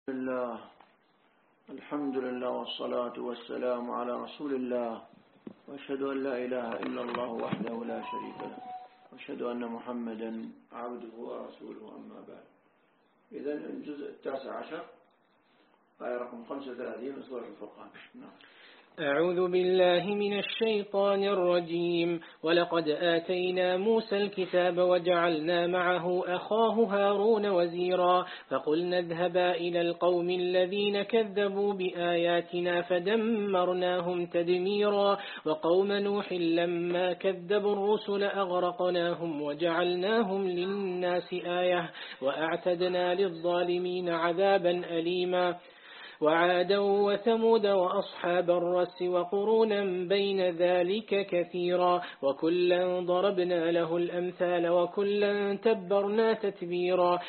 الله الحمد لله والصلاة والسلام على رسول الله وأشهد أن لا إله إلا الله وحده لا شريك له وأشهد أن محمدا عبده ورسوله أما بعد. إذن الجزء 19 آية رقم 35 من سورة الفرقان. نعم. أعوذ بالله من الشيطان الرجيم. ولقد آتينا موسى الكتاب وجعلنا معه أخاه هارون وزيرا فقلنا اذهبا إلى القوم الذين كذبوا بآياتنا فدمرناهم تدميرا وقوم نوح لما كذبوا الرسل أغرقناهم وجعلناهم للناس آية وأعتدنا للظالمين عذابا أليما وعادا وثمود وأصحاب الرس وقرونا بين ذلك كثيرا وكلا ضربنا له الأمثال وكلا تبرنا تتبيرا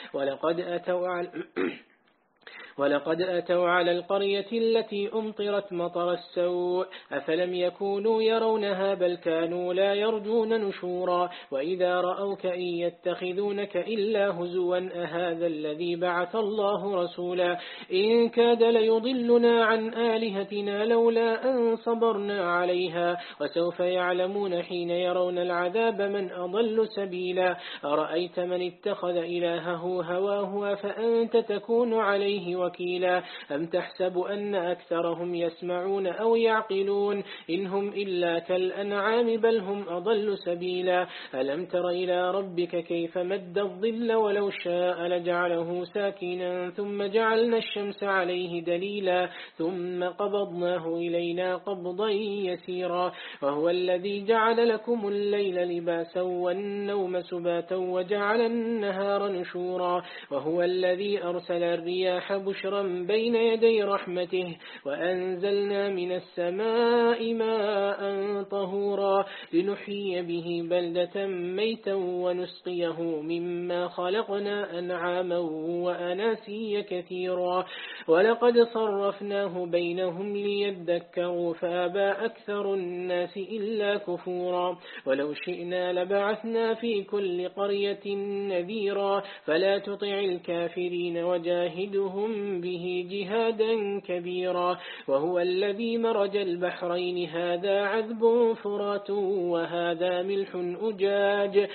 ولقد أتوا على القرية التي أمطرت مطر السوء أفلم يكونوا يرونها بل كانوا لا يرجون نشورا وإذا رأوك إن يتخذونك إلا هزوا أهذا الذي بعث الله رسولا إن كاد ليضلنا عن آلهتنا لولا أن صبرنا عليها وسوف يعلمون حين يرون العذاب من أضل سبيلا أرأيت من اتخذ إلهه هواه فأنت تكون عليه وكيلا أم تحسب أن أكثرهم يسمعون أو يعقلون إن هم إلا كالأنعام بل هم أضل سبيلا ألم تر إلى ربك كيف مد الظل ولو شاء لجعله ساكنا ثم جعلنا الشمس عليه دليلا ثم قبضناه إلينا قبضا يسيرا وهو الذي جعل لكم الليل لباسا والنوم سباتا وجعل النهار نشورا وهو الذي أرسل الرياح بشرا بين يدي رحمته وأنزلنا من السماء ماء طهورا لنحيي به بلدة ميتا ونسقيه مما خلقنا أنعاما وأناسيا كثيرا ولقد صرفناه بينهم ليذكروا فأبى أكثر الناس إلا كفورا ولو شئنا لبعثنا في كل قرية نذيرا فلا تطع الكافرين وجاهدهم به جهادا كبيرا وهو الذي مرج البحرين هذا عذب فرات وهذا ملح أجاج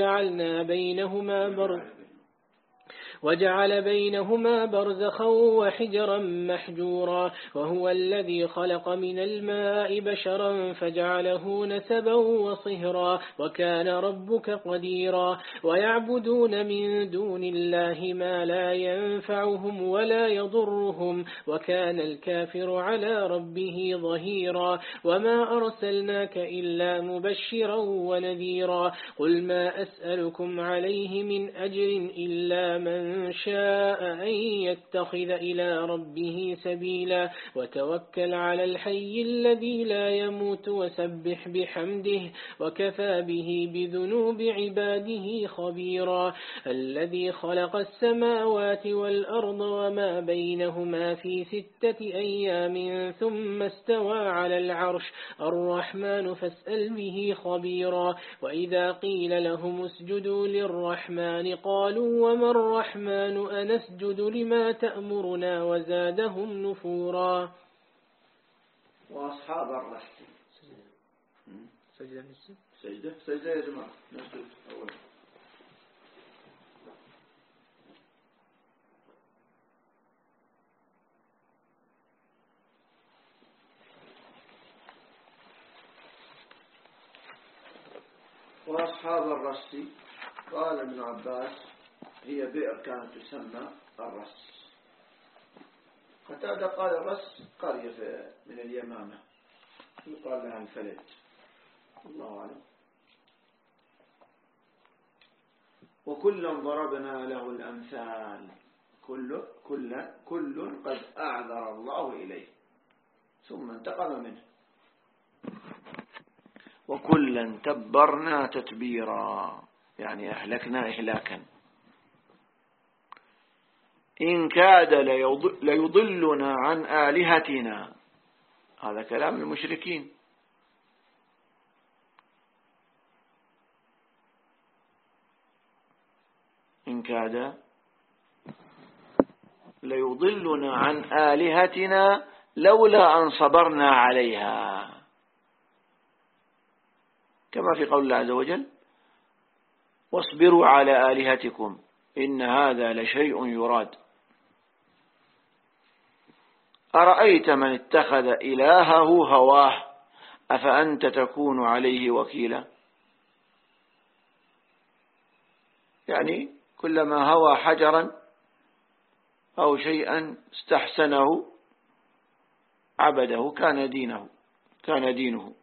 وجعل بينهما برزخا وحجرا محجورا وهو الذي خلق من الماء بشرا فجعله نسبا وصهرا وكان ربك قديرا ويعبدون من دون الله ما لا ينفعهم ولا يضرهم وكان الكافر على ربه ظهيرا وما أرسلناك إلا مبشرا ونذيرا قل ما أسألكم عليه من أجر إلا من شاء أن يتخذ إلى ربه سبيلا وتوكل على الحي الذي لا يموت وسبح بحمده وكفى به بذنوب عباده خبيرا الذي خلق السماوات والأرض وما بينهما في 6 أيام ثم استوى على العرش الرحمن فاسأل به خبيرا وإذا قيل لهم اسجدوا للرحمن قالوا وما الرحمن أنسجد لما تأمرنا وزادهم نفورا. وأصحاب الرس سجدة يا جماعة نسجد أولا. وأصحاب الرس قال ابن عباس هي بئر كانت تسمى الرس. قتادة قال الرس قرية من اليمامة يقال لها الفلج. الله أعلم. وكلا ضربنا له الأمثال كل قد أعذر الله إليه ثم انتقم منه وكلا تبرنا تتبيرا يعني أهلكنا إهلاكا. إن كاد ليضلنا عن آلهتنا هذا كلام المشركين. إن كاد ليضلنا عن آلهتنا لولا أن صبرنا عليها، كما في قول الله عز وجل واصبروا على آلهتكم إن هذا لشيء يراد. أرأيت من اتخذ إلهه هواه أفأنت تكون عليه وكيلا. يعني كلما هوى حجرا أو شيئا استحسنه عبده كان دينه.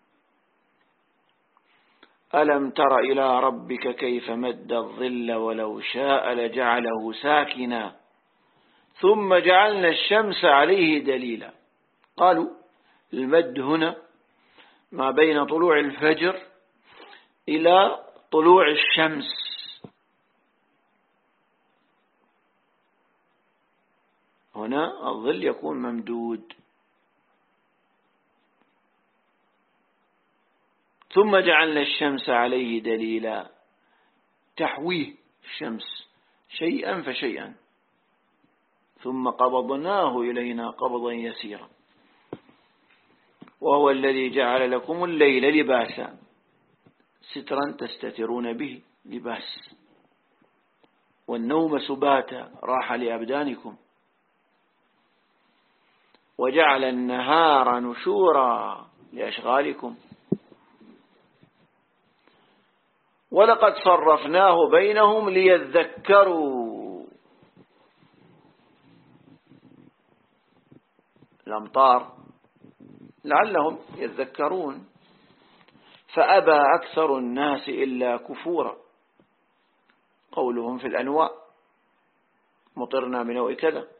ألم تر إلى ربك كيف مد الظل ولو شاء لجعله ساكنا ثم جعلنا الشمس عليه دليلا. قالوا المد هنا ما بين طلوع الفجر إلى طلوع الشمس، هنا الظل يكون ممدود. ثم جعلنا الشمس عليه دليلا، تحويه الشمس شيئا فشيئا، ثم قبضناه إلينا قبضا يسيرا. وهو الذي جعل لكم الليل لباسا، سترا تستترون به لباس، والنوم سباتا راحة لأبدانكم، وجعل النهار نشورا لأشغالكم. ولقد صرفناه بينهم ليذكروا. الأمطار لعلهم يذكرون، فأبى أكثر الناس إلا كفورا. قولهم في الأنواع مطرنا بنوء كذا.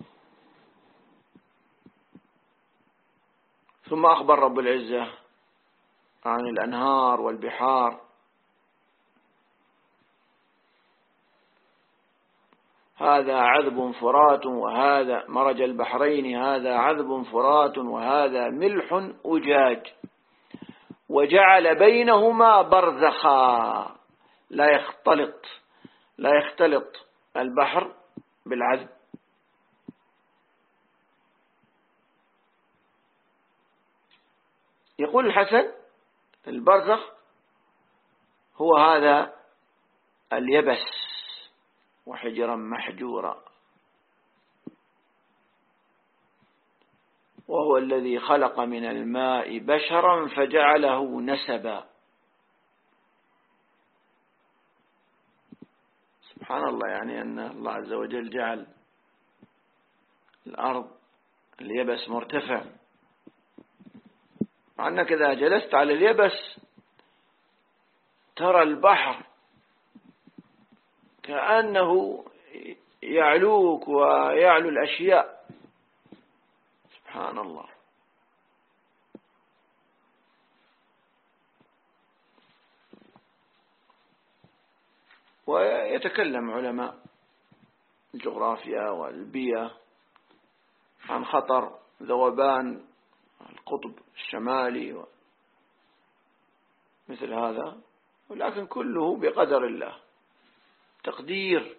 ثم أخبر رب العزة عن الأنهار والبحار. هذا عذب فرات وهذا مرج البحرين، هذا عذب فرات وهذا ملح أجاج، وجعل بينهما برزخا لا يختلط البحر بالعذب. يقول الحسن البرزخ هو هذا اليبس وحجرا محجورا. وهو الذي خلق من الماء بشرا فجعله نسبا. سبحان الله، يعني أن الله عز وجل جعل الأرض اليبس مرتفع، مع أنك إذا جلست على اليبس ترى البحر كأنه يعلوك ويعلو الأشياء. سبحان الله. ويتكلم علماء الجغرافيا والبيئة عن خطر ذوبان القطب الشمالي مثل هذا، ولكن كله بقدر الله، تقدير،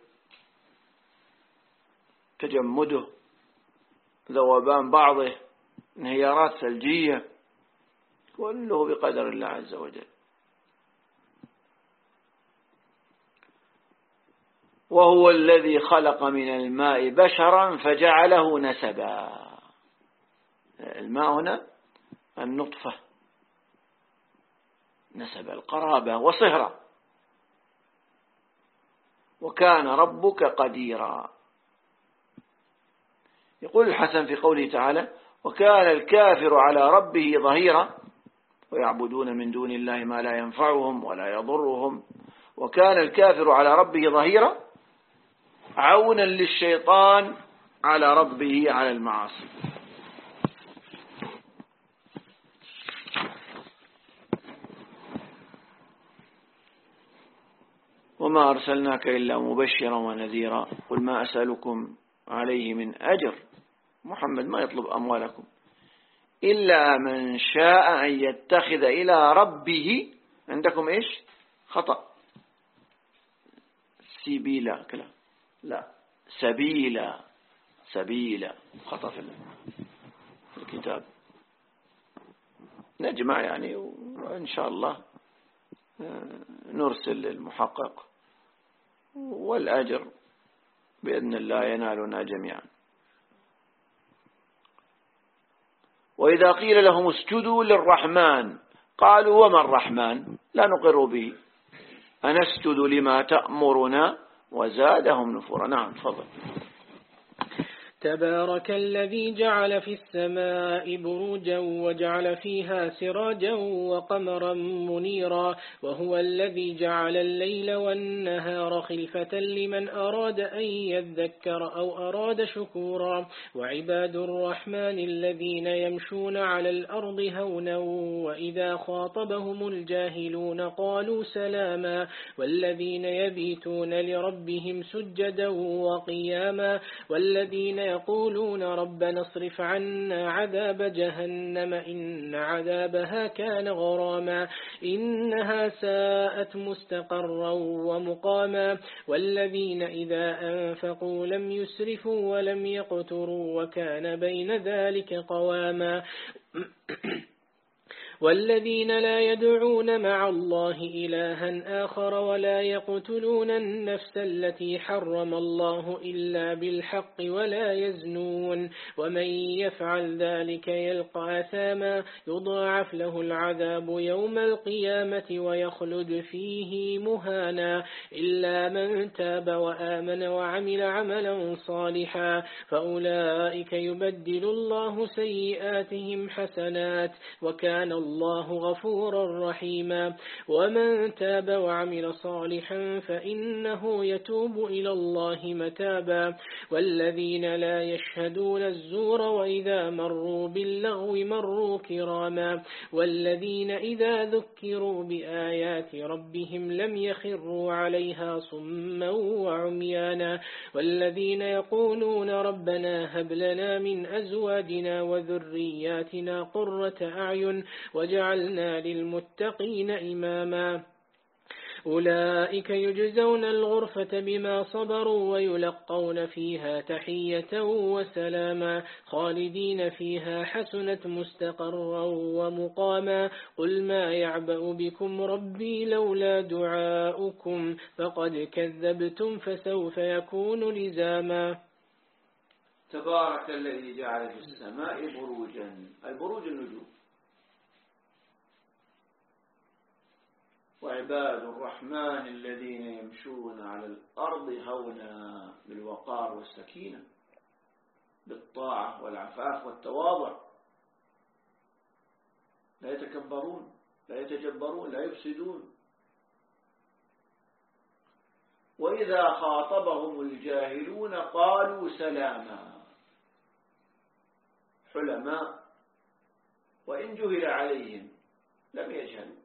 تجمده، ذوبان بعضه، انهيارات ثلجية، كله بقدر الله عز وجل. وهو الذي خلق من الماء بشرا فجعله نسبا. الماء هنا النطفة، نسب القرابة وصهرة. وكان ربك قديرا. يقول الحسن في قوله تعالى وكان الكافر على ربه ظهيرا، ويعبدون من دون الله ما لا ينفعهم ولا يضرهم. وكان الكافر على ربه ظهيرا عونا للشيطان على ربه على المعاصي. وما أرسلناك إلا مبشرا ونذيرا قل ما أسألكم عليه من أجر. محمد ما يطلب أموالكم إلا من شاء أن يتخذ إلى ربه. عندكم إيش خطأ، سبيلا كلا، لا سبيلا، سبيلا، خطأ في الكتاب. نجمع يعني، وإن شاء الله نرسل للمحقق، والأجر بإذن الله ينالنا جميعا. وإذا قيل لهم اسجدوا للرحمن قالوا وما الرحمن لا نقر به أنسجد لما تأمرنا وزادهم نفورا. نعم تفضل. تبارك الذي جعل في السماء بروجا وجعل فيها سراجا وقمرا منيرا وهو الذي جعل الليل والنهار خلفة لمن أراد أن يذكر أو أراد شكورا وعباد الرحمن الذين يمشون على الأرض هونا وإذا خاطبهم الجاهلون قالوا سلاما والذين يبيتون لربهم سجدا وقياما والذين يقولون ربنا اصرف عنا عذاب جهنم إن عذابها كان غراما إنها ساءت مستقرا ومقاما والذين إذا أنفقوا لم يسرفوا ولم يقتروا وكان بين ذلك قواما والذين لا يدعون مع الله إلها آخر ولا يقتلون النفس التي حرم الله إلا بالحق ولا يزنون ومن يفعل ذلك يلقى أثاما يضاعف له العذاب يوم القيامة ويخلد فيه مهانا إلا من تاب وآمن وعمل عملا صالحا فأولئك يبدل الله سيئاتهم حسنات وكان الله غفورا رحيما ومن تاب وعمل صالحا فإنه يتوب إلى الله متابا والذين لا يشهدون الزور وإذا مروا باللغو مروا كراما والذين إذا ذكروا بآيات ربهم لم يخروا عليها صما وعميانا والذين يقولون ربنا هب لنا من أزواجنا وذرياتنا قرة أعين وجعلنا للمتقين إماما أولئك يجزون الغرفة بما صبروا ويلقون فيها تحية وسلاما خالدين فيها حسنت مستقرا ومقاما قل ما يعبأ بكم ربي لولا دعاؤكم فقد كذبتم فسوف يكون لزاما. تبارك الذي جعل في السماء بروجا. البروج النجوم. وعباد الرحمن الذين يمشون على الأرض هونا بالوقار والسكينة بالطاعة والعفاف والتواضع لا يتكبرون لا يتجبرون لا يفسدون. وإذا خاطبهم الجاهلون قالوا سلاما حلماء وإن جهل عليهم لم يجهلوا.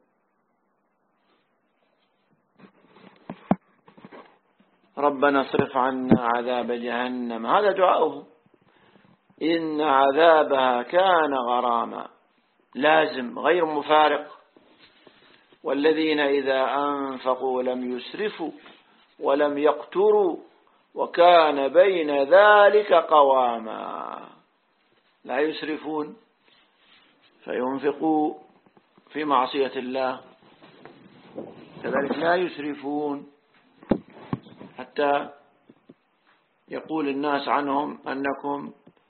ربنا اصرف عنا عذاب جهنم هذا دعاؤهم إن عذابها كان غراما لازم غير مفارق. والذين إذا أنفقوا لم يسرفوا ولم يقتروا وكان بين ذلك قواما. لا يسرفون فينفقوا في معصية الله كذلك لا يسرفون حتى يقول الناس عنهم أنكم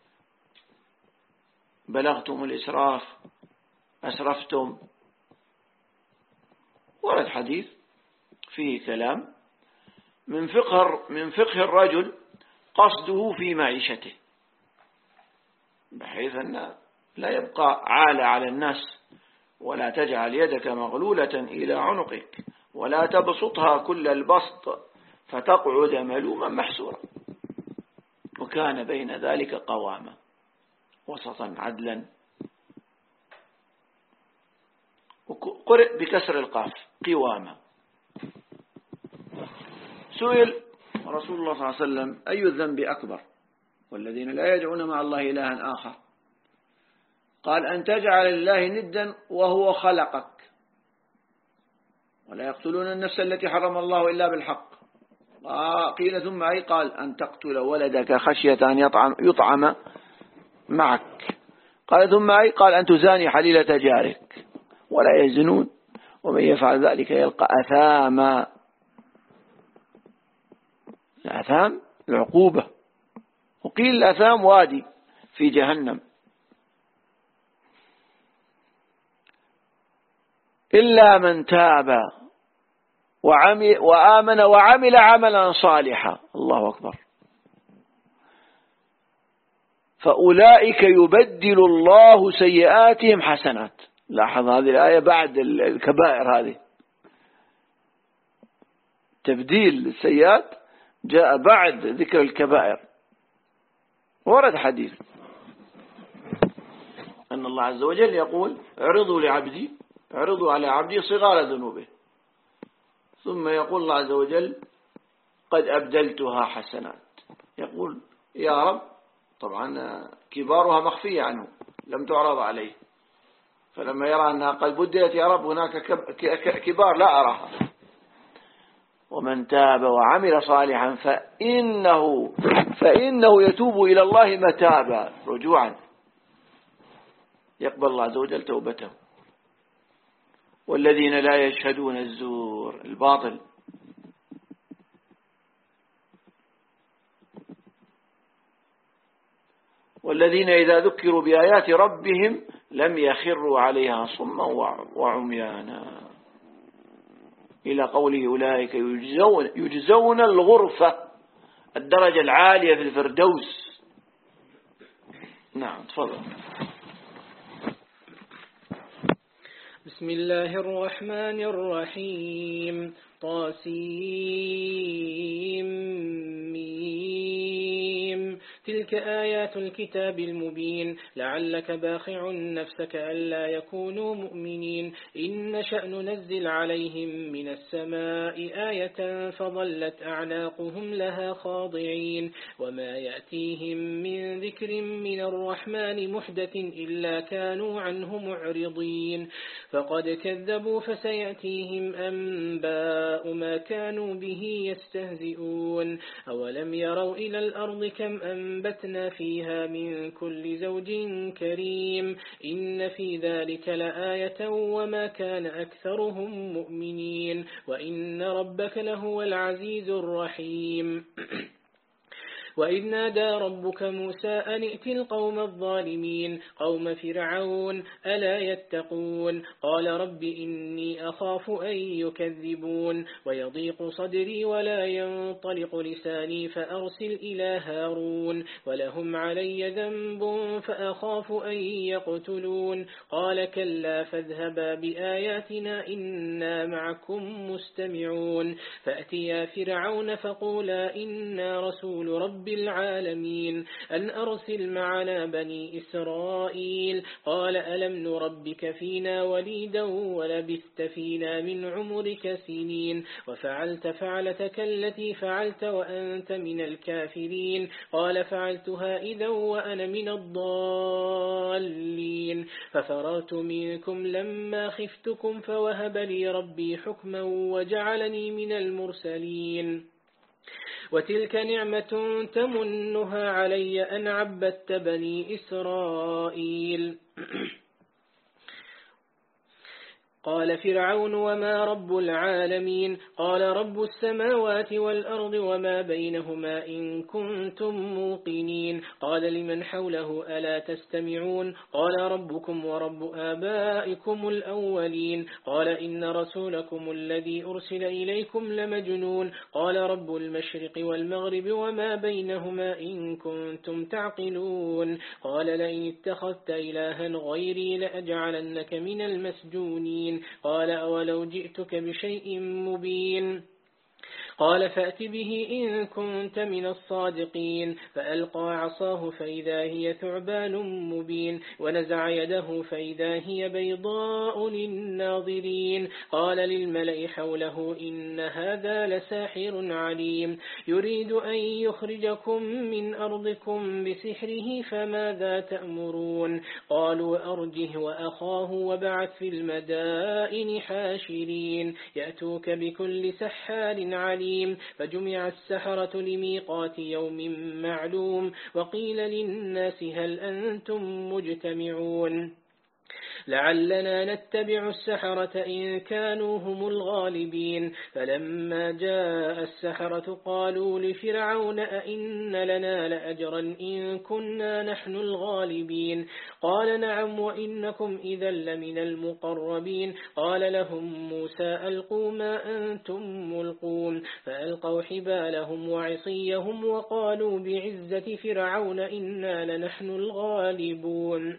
بلغتم الإسراف أسرفتم. ورد حديث فيه كلام من فقه الرجل قصده في معيشته بحيث أن لا يبقى عالة على الناس ولا تجعل يدك مغلولة إلى عنقك ولا تبسطها كل البسط فتقعد ملوما محسورا. وكان بين ذلك قواما وسطا عدلا. وقرئ بكسر القاف قواما. سئل رسول الله صلى الله عليه وسلم أي الذنب أكبر والذين لا يدعون مع الله إلها آخر قال أن تجعل الله ندا وهو خلقك ولا يقتلون النفس التي حرم الله إلا بالحق قيل ثم أي؟ قال أن تقتل ولدك خشية أن يطعم معك. قال ثم أي؟ قال أن تزاني حليلة جارك، ولا يزنون ومن يفعل ذلك يلقى أثاما. الأثام العقوبة، وقيل الأثام وادي في جهنم. إلا من تاب وآمن وعمل عملا صالحا، الله أكبر، فأولئك يبدل الله سيئاتهم حسنات. لاحظ هذه الآية بعد الكبائر، هذه تبديل السيئات جاء بعد ذكر الكبائر. ورد حديث أن الله عز وجل يقول اعرضوا على عبدي صغار ذنوبه، ثم يقول الله عز وجل قد أبدلتها حسنات. يقول يا رب، طبعا كبارها مخفية عنه لم تعرض عليه، فلما يرى أنها قد بدلت يا رب هناك كبار لا أراها. ومن تاب وعمل صالحا فإنه يتوب إلى الله متابا، رجوعا، يقبل الله عز وجل توبته. والذين لا يشهدون الزور، الباطل، والذين إذا ذكروا بآيات ربهم لم يخروا عليها صما وعميانا، إلى قوله أولئك يجزون الغرفة، الدرجة العالية في الفردوس. نعم تفضل. بسم الله الرحمن الرحيم. طاسيم. تلك آيات الكتاب المبين. لعلك باخع نفسك ألا يكونوا مؤمنين. إن نشأ ننزل عليهم من السماء آية فظلت أعناقهم لها خاضعين. وما يأتيهم من ذكر من الرحمن محدث إلا كانوا عنه معرضين. فقد كذبوا فسيأتيهم أنباء ما كانوا به يستهزئون. أولم يروا إلى الأرض كم أنبتنا فيها من كل زوج كريم. إن في ذلك لآية وما كان أكثرهم مؤمنين. وإن ربك لهو العزيز الرحيم. وإذ نادى ربك موسى أن ائت القوم الظالمين قوم فرعون ألا يتقون. قال رب إني أخاف أن يكذبون ويضيق صدري ولا ينطلق لساني فأرسل إلى هارون ولهم علي ذنب فأخاف أن يقتلون. قال كلا فاذهبا بآياتنا إنا معكم مستمعون. فأتيا فرعون فقولا إنا رسول رب العالمين أن أرسل معنا بني إسرائيل. قال ألم نربك فينا وليدا ولبثت فينا من عمرك سنين وفعلت فعلتك التي فعلت وأنت من الكافرين. قال فعلتها إذا وأنا من الضالين. ففررت منكم لما خفتكم فوهب لي ربي حكما وجعلني من المرسلين. وتلك نعمة تمنها علي أن عبدت بني إسرائيل. قال فرعون وما رب العالمين. قال رب السماوات والأرض وما بينهما إن كنتم موقنين. قال لمن حوله ألا تستمعون. قال ربكم ورب آبائكم الأولين. قال إن رسولكم الذي أرسل إليكم لمجنون. قال رب المشرق والمغرب وما بينهما إن كنتم تعقلون. قال لئن اتخذت إلها غيري لأجعلنك من المسجونين. قال أولو جئتك بشيء مبين. قال فأت به إن كنت من الصادقين. فألقى عصاه فإذا هي ثعبان مبين ونزع يده فإذا هي بيضاء للناظرين. قال للملأ حوله إن هذا لساحر عليم يريد أن يخرجكم من أرضكم بسحره فماذا تأمرون. قالوا أرجه وأخاه وبعث في المدائن حاشرين يأتوك بكل سحار عليم عليم. فجمع السحرة لميقات يوم معلوم وقيل للناس هل أنتم مجتمعون لعلنا نتبع السحرة إن كانوا هم الغالبين. فلما جاء السحرة قالوا لفرعون أئن لنا لأجرا إن كنا نحن الغالبين. قال نعم وإنكم إذا لمن المقربين. قال لهم موسى ألقوا ما أنتم ملقون. فألقوا حبالهم وعصيهم وقالوا بعزة فرعون إنا لنحن الغالبون.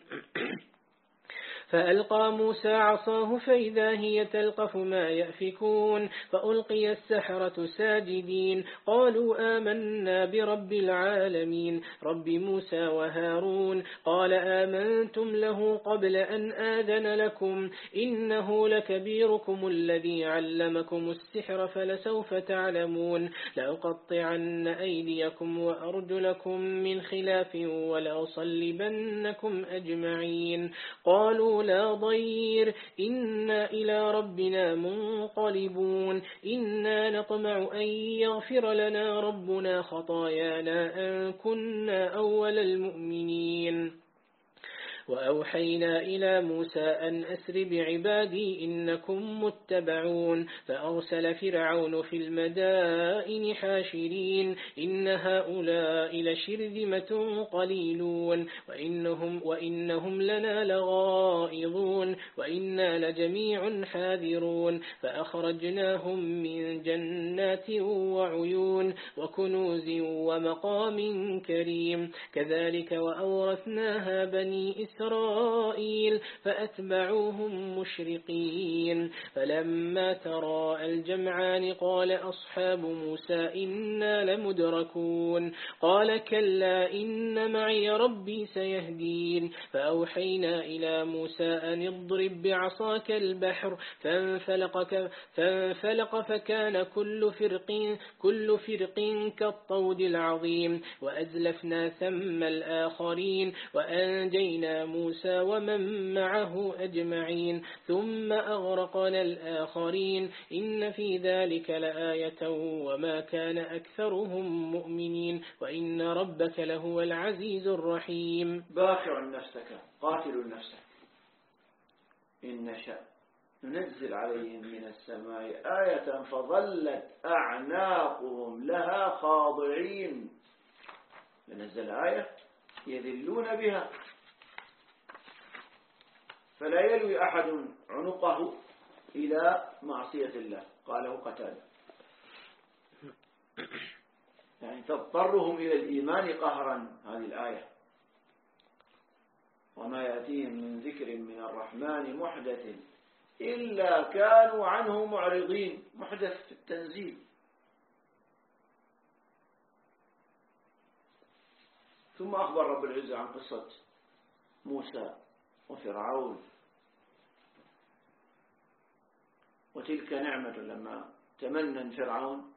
فألقى موسى عصاه فإذا هي تلقف ما يأفكون. فألقي السحرة ساجدين قالوا آمنا برب العالمين رب موسى وهارون. قال آمنتم له قبل أن آذن لكم إنه لكبيركم الذي علمكم السحر فلسوف تعلمون لأقطعن أيديكم وأرجلكم من خلاف ولأصلبنكم أجمعين. قالوا لا ضير إنا إلى ربنا منقلبون إنا نطمع أن يغفر لنا ربنا خطايانا أن كنا أول المؤمنين. وأوحينا إلى موسى أن أسر بعبادي إنكم متبعون. فأرسل فرعون في المدائن حاشرين إن هؤلاء لشرذمة قليلون وإنهم لنا لغائظون وإنا لجميع حاذرون. فأخرجناهم من جنات وعيون وكنوز ومقام كريم كذلك وأورثناها بني إسرائيل فأتبعوهم مشرقين. فلما تراءى الجمعان قال أصحاب موسى إنا لمدركون. قال كلا إن معي ربي سيهدين. فأوحينا إلى موسى أن اضرب بعصاك البحر فانفلق فكان كل فرق كالطود العظيم. وأزلفنا ثم الآخرين وأنجينا موسى ومن معه أجمعين ثم أغرقنا الآخرين إن في ذلك لآية وما كان أكثرهم مؤمنين وإن ربك لهو العزيز الرحيم. باخع نفسك قاتل نفسك إن نشأ ننزل عليهم من السماء آية فظلت أعناقهم لها خاضعين. ننزل آية يذلون بها فلا يلوي أحد عنقه إلى معصية الله. قاله قتادة يعني تضطرهم إلى الإيمان قهرا. هذه الآية وما يأتيهم من ذكر من الرحمن محدث إلا كانوا عنه معرضين. محدث في التنزيل. ثم أخبر رب العزة عن قصة موسى وفرعون وتلك نعمة لما تمنى فرعون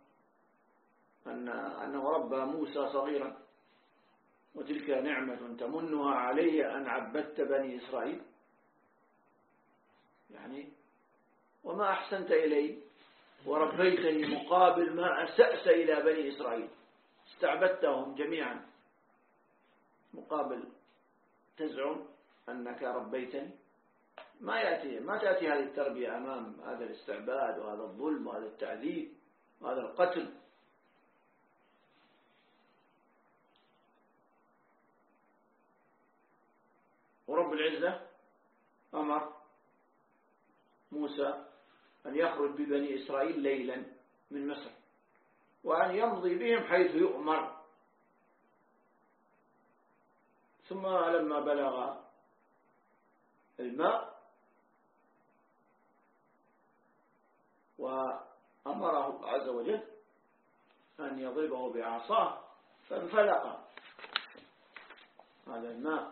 أنه ربى موسى صغيرا وتلك نعمة تمنها علي أن عبدت بني إسرائيل. يعني وما أحسنت إلي وربيتني مقابل ما أسأت إلى بني إسرائيل. استعبدتهم جميعا مقابل تزعم أنك ربيتني. ما تأتي هذه التربية أمام هذا الاستعباد وهذا الظلم وهذا التعذيب وهذا القتل. ورب العزة أمر موسى أن يخرج ببني إسرائيل ليلا من مصر وأن يمضي بهم حيث يؤمر. ثم لما بلغ الماء وأمره عز وجل أن يضربه بعصاه فانفلق هذا الماء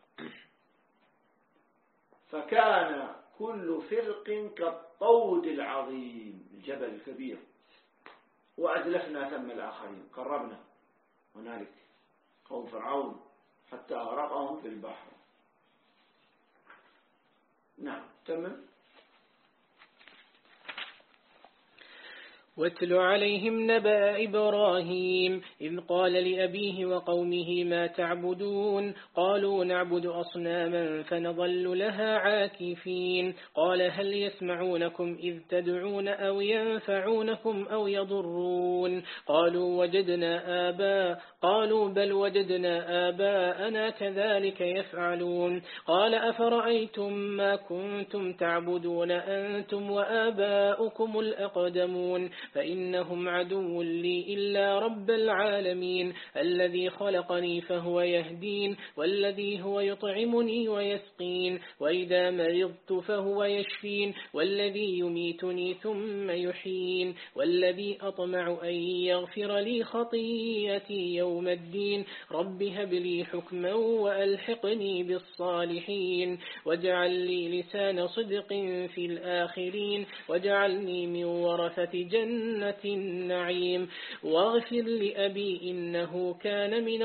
فكان كل فرق كالطود العظيم الجبل الكبير. وأزلفنا ثم الآخرين قربنا هنالك قوم فرعون حتى أغرقهم في البحر. نعم تمام. واتل عليهم نبأ إبراهيم إذ قال لأبيه وقومه ما تعبدون قالوا نعبد أصناما فنظل لها عاكفين قال هل يسمعونكم إذ تدعون أو ينفعونكم أو يضرون قالوا بل وجدنا آباءنا كذلك يفعلون قال أفرأيتم ما كنتم تعبدون أنتم وآباؤكم الأقدمون فإنهم عدو لي إلا رب العالمين الذي خلقني فهو يهدين والذي هو يطعمني ويسقين وإذا مرضت فهو يشفين والذي يميتني ثم يحيين والذي أطمع أن يغفر لي خطيئتي يوم الدين رب هب لي حكما وألحقني بالصالحين واجعل لي لسان صدق في الآخرين واجعلني من ورثة جنة النعيم واغفر لأبي إنه كان من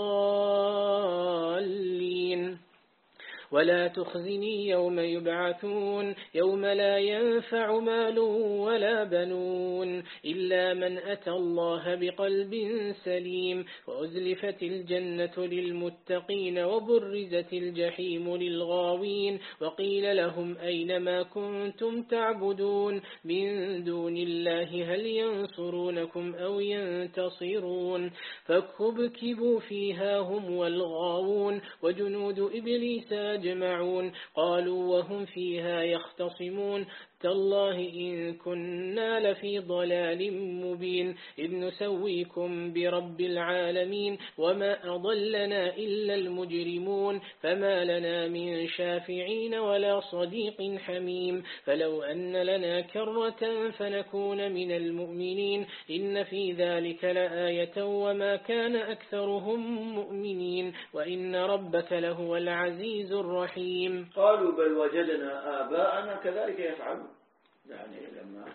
الضالين ولا تخزني يوم يبعثون يوم لا ينفع مال ولا بنون إلا من أتى الله بقلب سليم وأزلفت الجنة للمتقين وبرزت الجحيم للغاوين وقيل لهم أين ما كنتم تعبدون من دون الله هل ينصرونكم أو ينتصرون فكبكبوا فيها هم والغاوون وجنود إبليس أجمعون قالوا وهم فيها يختصمون تالله إن كنا لفي ضلال مبين إذ نسويكم برب العالمين وما أضلنا إلا المجرمون فما لنا من شافعين ولا صديق حميم فلو أن لنا كرة فنكون من المؤمنين إن في ذلك لآية وما كان أكثرهم مؤمنين وإن ربك لهو العزيز الرحيم قالوا بل وجدنا آباءنا كذلك يفعلون يعني لما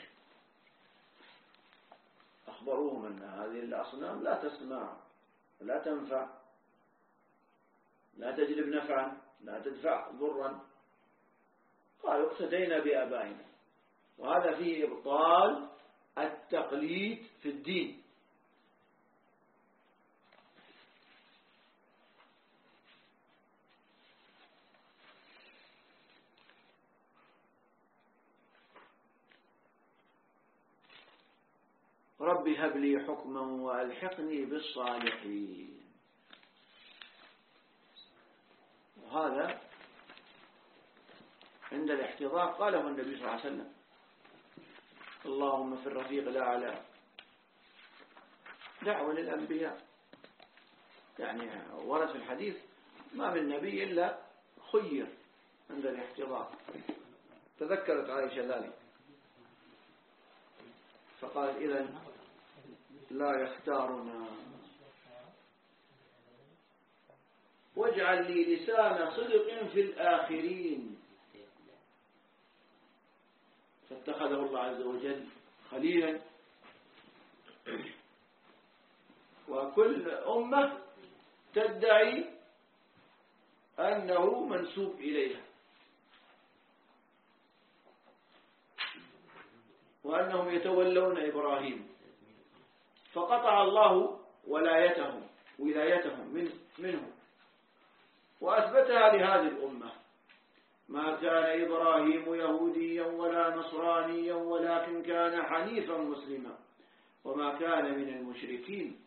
أخبروهم أن هذه الأصنام لا تسمع لا تنفع لا تجلب نفعا لا تدفع ضرا قالوا اقتدينا بآبائنا وهذا فيه إبطال التقليد في الدين رب هب لي حكما وألحقني بالصالحين وهذا عند الاحتضار قاله النبي صلى الله عليه وسلم اللهم في الرفيق الأعلى دعوة للأنبياء يعني ورد في الحديث ما من نبي إلا خير عند الاحتضار تذكرت عائشة ذلك فقال إذن لا يختارنا واجعل لي لسان صدق في الآخرين فاتخذه الله عز وجل خليلا وكل أمة تدعي أنه منسوب إليها وأنهم يتولون إبراهيم فقطع الله ولايتهم منه وأثبتها لهذه الأمة ما كان إبراهيم يهوديا ولا نصرانيا ولكن كان حنيفا مسلما وما كان من المشركين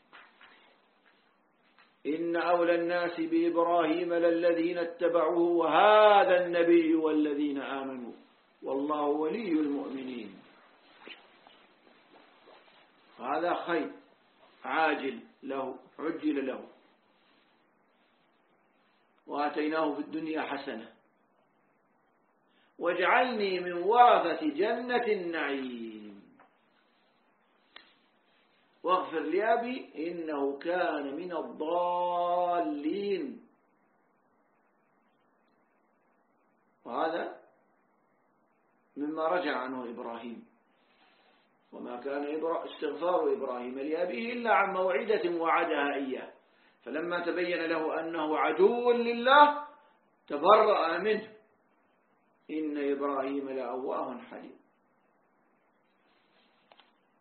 إن أولى الناس بإبراهيم للذين اتبعوه وهذا النبي والذين آمنوا والله ولي المؤمنين هذا خير عاجل له عجل له وآتيناه في الدنيا حسنة واجعلني من ورثة جنة النعيم واغفر لأبي إنه كان من الضالين وهذا مما رجع عنه إبراهيم وما كان استغفار إبراهيم لأبيه إلا عن موعدة وعدها إياه فلما تبين له أنه عدو لله تبرأ منه إن إبراهيم لأواه حليم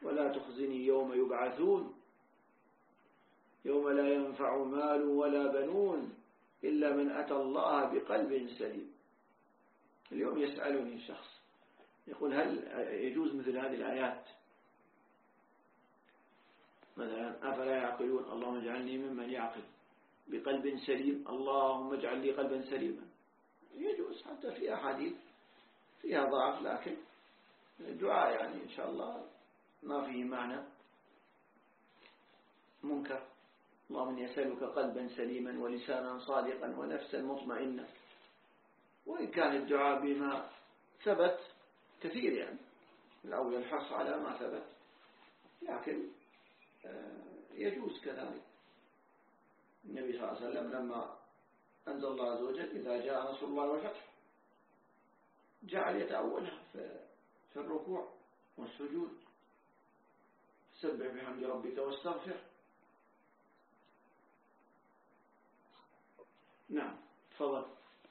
ولا تخزني يوم يبعثون يوم لا ينفع مال ولا بنون إلا من أتى الله بقلب سليم. اليوم يسألني شخص يقول هل يجوز مثل هذه الآيات مثلا أفلا يعقلون اللهم اجعلني ممن يعقل بقلب سليم اللهم اجعل لي قلبا سليما؟ يجوز حتى في أحاديث فيها ضعف، لكن الدعاء يعني إن شاء الله ما فيه معنى منكر. اللهم يسألك قلبا سليما ولسانا صادقا ونفسا مطمئنة. وإن كان الدعاء بما ثبت كثير يعني الأول الحرص على ما ثبت، لكن يجوز كذلك. النبي صلى الله عليه وسلم لما أنزل الله عز وجل إذا جاء نصر الله والفتح جعل يتأولها في الركوع والسجود سبح بحمد ربك واستغفر. نعم تفضل.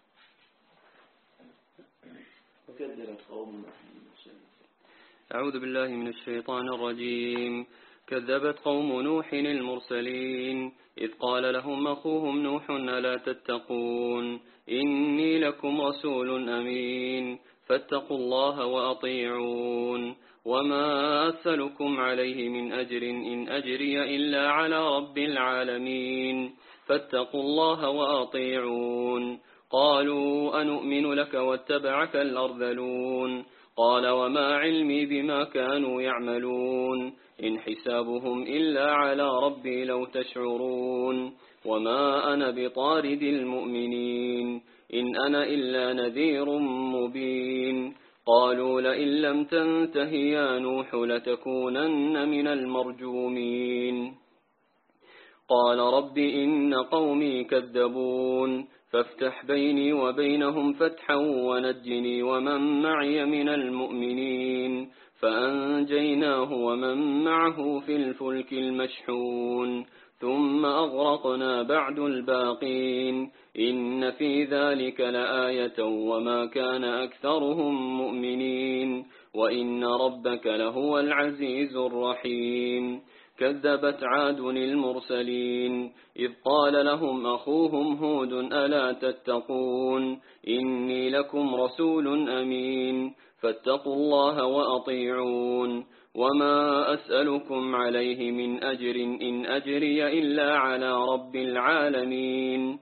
وكذبت قوم نوح المرسلين. أعوذ بالله من الشيطان الرجيم. كذبت قوم نوح المرسلين إذ قال لهم أخوهم نوح ألا تتقون إني لكم رسول أمين فاتقوا الله وأطيعون وما أسألكم عليه من أجر إن أجري إلا على رب العالمين فاتقوا الله وأطيعون. قالوا أنؤمن لك واتبعك الأرذلون قال وما علمي بما كانوا يعملون إن حسابهم إلا على ربي لو تشعرون وما أنا بطارد المؤمنين إن أنا إلا نذير مبين. قالوا لئن لم تنته يا نوح لتكونن من المرجومين. قال رب إن قومي كذبون فافتح بيني وبينهم فتحا ونجني ومن معي من المؤمنين فأنجيناه ومن معه في الفلك المشحون ثم أغرقنا بعد الباقين إن في ذلك لآية وما كان أكثرهم مؤمنين وإن ربك لهو العزيز الرحيم. كذبت عاد المرسلين إذ قال لهم أخوهم هود ألا تتقون إني لكم رسول أمين فاتقوا الله وأطيعون وما أسألكم عليه من أجر إن أجري إلا على رب العالمين.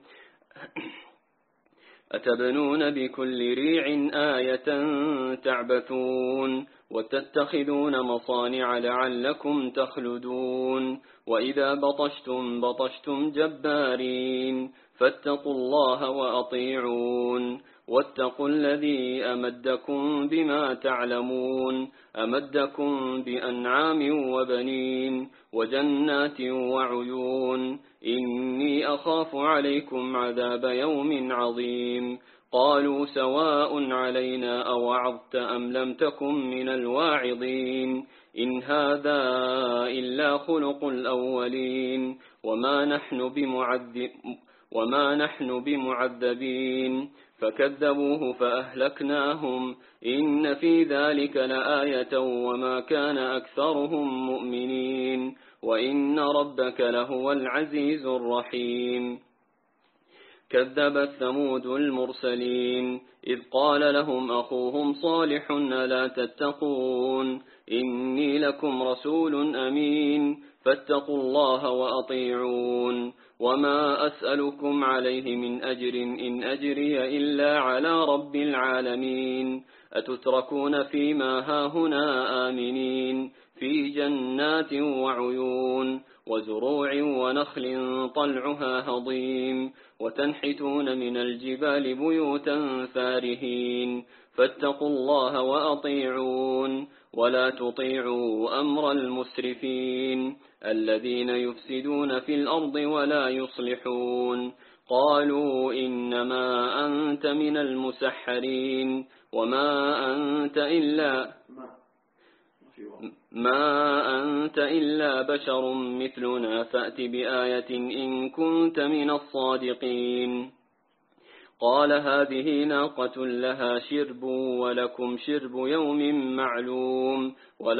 أتبنون بكل ريع آية تعبثون وتتخذون مصانع لعلكم تخلدون وإذا بطشتم جبارين فاتقوا الله وأطيعون واتقوا الذي أمدكم بما تعلمون أمدكم بأنعام وبنين وجنات وعيون إني أخاف عليكم عذاب يوم عظيم. قالوا سواء علينا أوعظت أم لم تكن من الواعظين إن هذا إلا خلق الأولين وما نحن بمعذبين. فكذبوه فأهلكناهم إن في ذلك لآية وما كان أكثرهم مؤمنين وإن ربك لهو العزيز الرحيم. كذبت ثمود المرسلين إذ قال لهم أخوهم صالح ألا تتقون إني لكم رسول أمين فاتقوا الله وأطيعون وما أسألكم عليه من أجر إن أجري إلا على رب العالمين. أتتركون فيما هاهنا آمنين في جنات وعيون وزروع ونخل طلعها هضيم وتنحتون من الجبال بيوتا فارهين فاتقوا الله وأطيعون ولا تطيعوا أمر المسرفين الذين يفسدون في الأرض ولا يصلحون. قالوا إنما أنت من المسحرين وما أنت إلا بشر مثلنا فأت بآية إن كنت من الصادقين. قال هذه ناقة لها شرب ولكم شرب يوم معلوم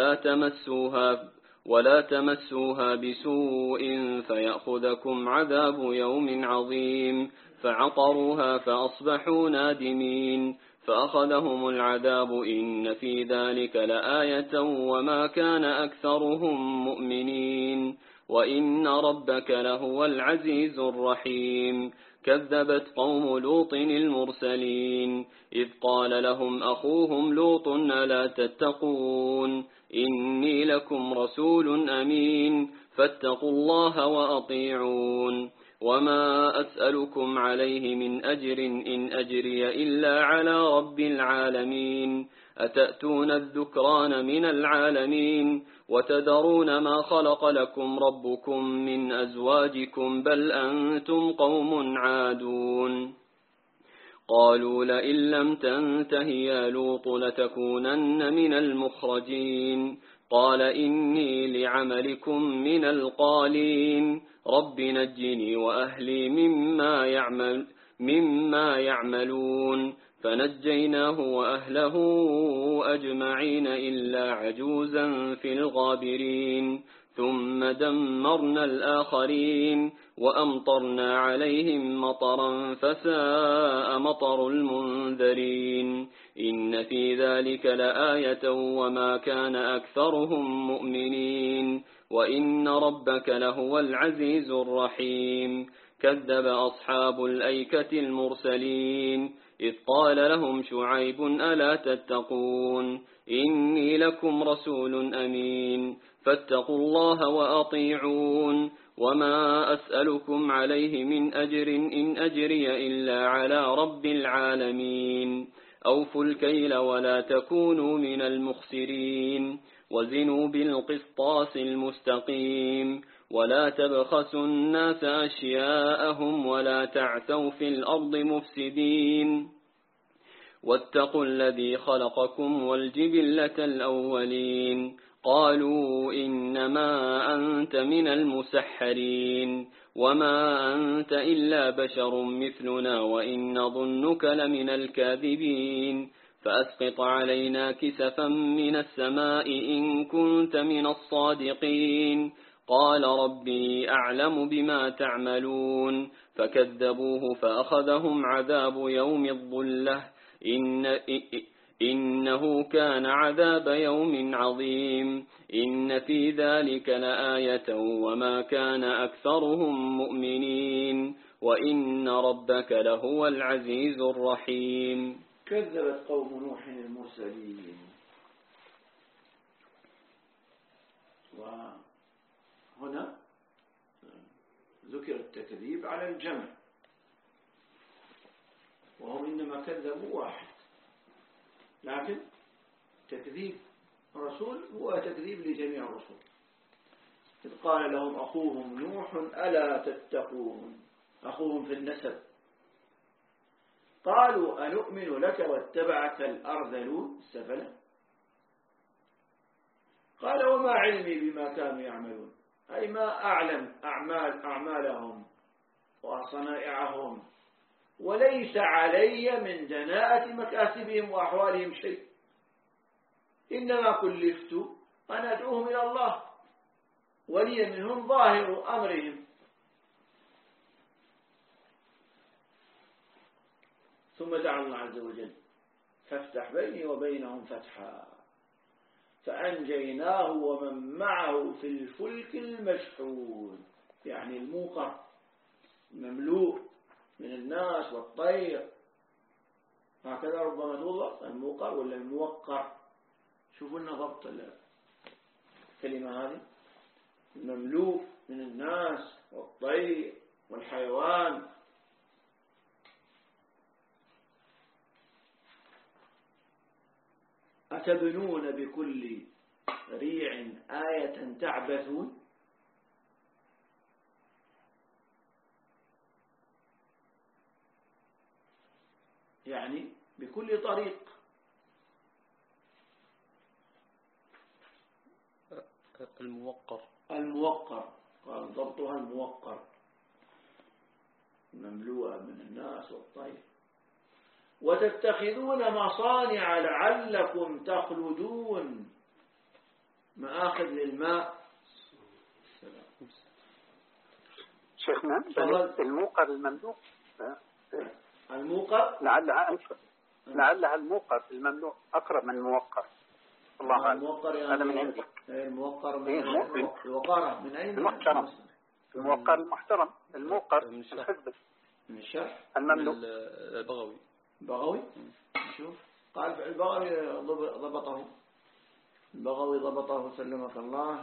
ولا تمسوها بسوء فيأخذكم عذاب يوم عظيم. فعقروها فأصبحوا نادمين فأخذهم العذاب إن في ذلك لآية وما كان أكثرهم مؤمنين وإن ربك لهو العزيز الرحيم. كذبت قوم لوط المرسلين إذ قال لهم أخوهم لوط ألا تتقون إني لكم رسول أمين فاتقوا الله وأطيعون وما أسألكم عليه من أجر إن أجري إلا على رب العالمين. أتأتون الذكران من العالمين وتذرون ما خلق لكم ربكم من أزواجكم بل أنتم قوم عادون. قالوا لئن لم تنته يا لوط لتكونن من المخرجين. قال إني لعملكم من القالين رب نجني وأهلي مما يعملون. فنجيناه وأهله أجمعين إلا عجوزا في الغابرين. ثم دمرنا الآخرين وأمطرنا عليهم مطرا فساء مطر المنذرين. إن في ذلك لآية وما كان أكثرهم مؤمنين وإن ربك لهو العزيز الرحيم. كذب أصحاب الأيكة المرسلين إذ قال لهم شعيب ألا تتقون إني لكم رسول أمين فاتقوا الله وأطيعون وما أسألكم عليه من أجر إن أجري إلا على رب العالمين. أوفوا الكيل ولا تكونوا من المخسرين وزنوا بالقسطاس المستقيم ولا تبخسوا الناس أشياءهم ولا تعثوا في الأرض مفسدين واتقوا الذي خلقكم والجبلة الأولين. قالوا إنما أنت من المسحرين وما أنت إلا بشر مثلنا وإن نظنك لمن الكاذبين. فأسقط علينا كسفا من السماء إن كنت من الصادقين. قال ربي أعلم بما تعملون فكذبوه فأخذهم عذاب يوم الظلة إنه كان عذاب يوم عظيم. إن في ذلك لآية وما كان أكثرهم مؤمنين وإن ربك لهو العزيز الرحيم. كذبت قوم نوح المرسلين. وهنا ذكر التكذيب على الجمع وهم إنما كذبوا واحد، لكن تكذيب الرسول هو تكذيب لجميع الرسل. إذ قال لهم أخوهم نوح ألا تتقون، أخوهم في النسب. قالوا أنؤمن لك واتبعك الأرذلون السفلة. قال وما علمي بما كانوا يعملون، أي ما أعلم أعمالهم وصنائعهم، وليس علي من دناءة مكاسبهم وأحوالهم شيء، إنما كلفت أن أدعوهم إلى الله ولي منهم ظاهر أمرهم. ثم دعا الله عز وجل فافتح بيني وبينهم فتحا فأنجيناه ومن معه في الفلك المشحون، يعني الموقر المملوء من الناس والطير، هكذا ربما توضع الموقر ولا الموقر. شوفوا لنا ضبط الكلمة هذه، المملوء من الناس والطير والحيوان. أتبنون بكل ريع آية تعبثون، يعني بكل طريق. الموقر قال ضبطها الموقر، مملوءة من الناس والطير. وتتخذون مصانع لعلكم تخلدون. مآخذ للماء. شيخنا الموقر المملوء الموقر لعلها الموقر المملوء أقرب من الموقر. الله أعلم. الموقر يعني هذا من عندي. الموقر من الوقارة من أين؟ المحترم. الموقر المحترم. الموقر الحزب من الشرح المملوء. البغوي. شوف قال البغوي ضبطه سلمك الله.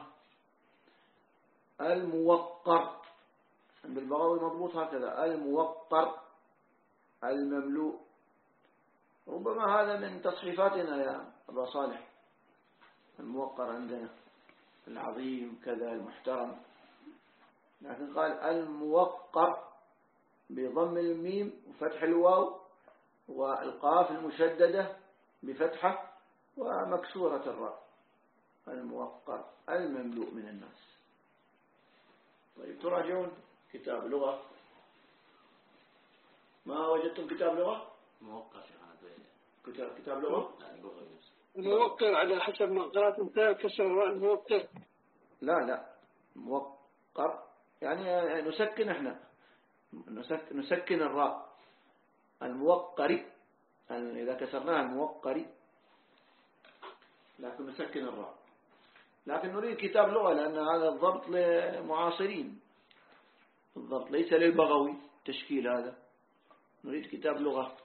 الموقر عند البغوي مضبوط هكذا، الموقر المملوء. ربما هذا من تصحيفاتنا يا أبا صالح. الموقر عندنا العظيم كذا المحترم، لكن قال الموقر بضم الميم وفتح الواو والقاف المشددة بفتحة ومكسورة الراء. الموقر المملوء من الناس. طيب تراجعون كتاب لغة. ما وجدتم كتاب لغة؟ موقر كتاب لغة؟ الموقر على حسب ما قرأت انت كسر الموقر. لا موقر يعني نسكن احنا نسكن الراء. الموقري إذا كسرناها الموقري، لكن نسكن الراء. لكن نريد كتاب لغة لأن هذا الضبط لمعاصرين، الضبط ليس للبغوي تشكيل هذا. نريد كتاب لغة.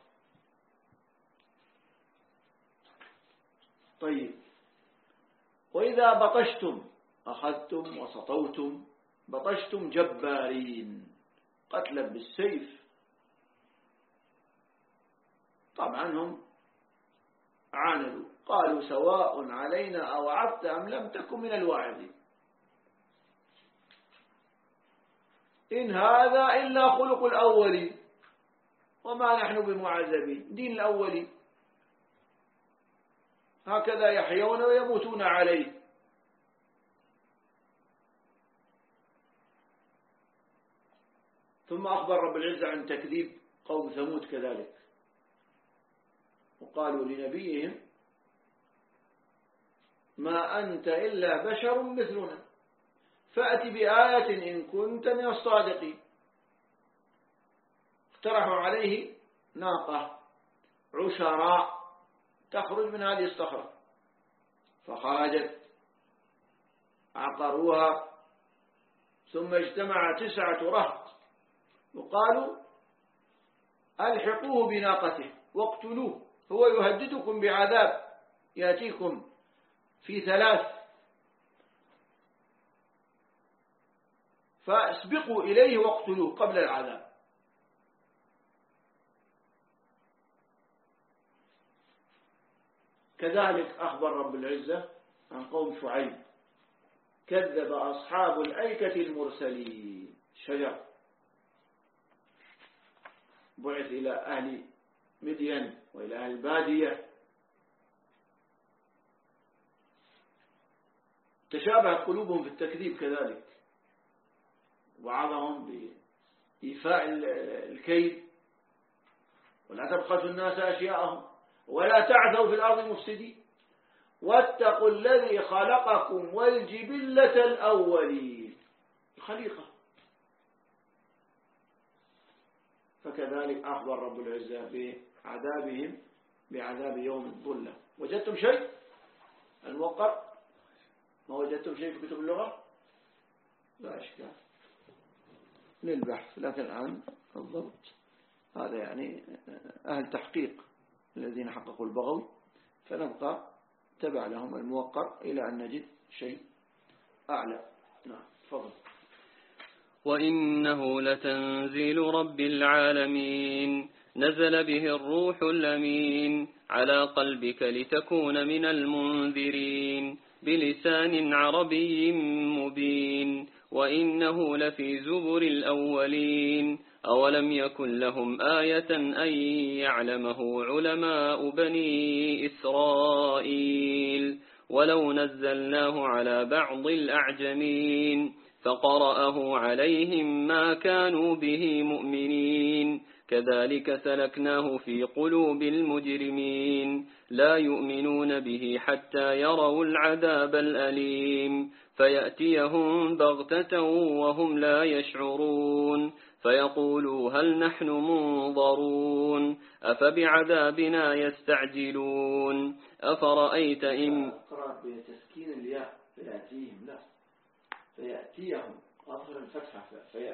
طيب وإذا بطشتم أخذتم وسطوتم. بطشتم جبارين قتلا بالسيف. طبعا هم عاندوا قالوا سواء علينا أوعظت أم لم تكن من الواعظين إن هذا إلا خلق الأولين وما نحن بمعذبين. دين الأولين هكذا يحيون ويموتون عليه. ثم أخبر رب العزة عن تكذيب قوم ثمود كذلك، وقالوا لنبيهم ما أنت إلا بشر مثلنا فأت بآية إن كنت من الصادقين. اقترحوا عليه ناقة عشراء تخرج من هذه الصخرة، فخرجت عقروها ثم اجتمع 9 رهط وقالوا ألحقوه بناقته واقتلوه هو يهددكم بعذاب يأتيكم في 3 فاسبقوا إليه واقتلوه قبل العذاب. كذلك أخبر رب العزة عن قوم شعيب كذب أصحاب الأيكة المرسلين. شجر بعث إلى أهل مدين وإلى أهل البادية، تشابهت قلوبهم في التكذيب كذلك، وعظهم بإيفاء الكيد ولا تبخسوا الناس أشياءهم ولا تعثوا في الأرض مفسدين واتقوا الذي خلقكم والجبلة الأولين. الخليقة. فكذلك أخبر رب العزة بعذابهم بعذاب يوم الظلة. وجدتم شيء الموقر؟ ما وجدتم شيء في كتب اللغة؟ لا إشكال للبحث، لكن الآن الضبط هذا يعني أهل تحقيق الذين حققوا البغوي، فنبقى تبع لهم الموقر إلى أن نجد شيء أعلى. نعم تفضل. وإنه لتنزيل رب العالمين نزل به الروح الأمين على قلبك لتكون من المنذرين بلسان عربي مبين وإنه لفي زبر الأولين أولم يكن لهم آية أن يعلمه علماء بني إسرائيل ولو نزلناه على بعض الأعجمين فقرأه عليهم ما كانوا به مؤمنين كذلك سلكناه في قلوب المجرمين لا يؤمنون به حتى يروا العذاب الأليم فيأتيهم بغتة وهم لا يشعرون فيقولوا هل نحن منظرون أفبعذابنا يستعجلون أفرأيت إن قرأت بتسكين الياء فيأتيهم لا فيأتيهم أظهر الفتحة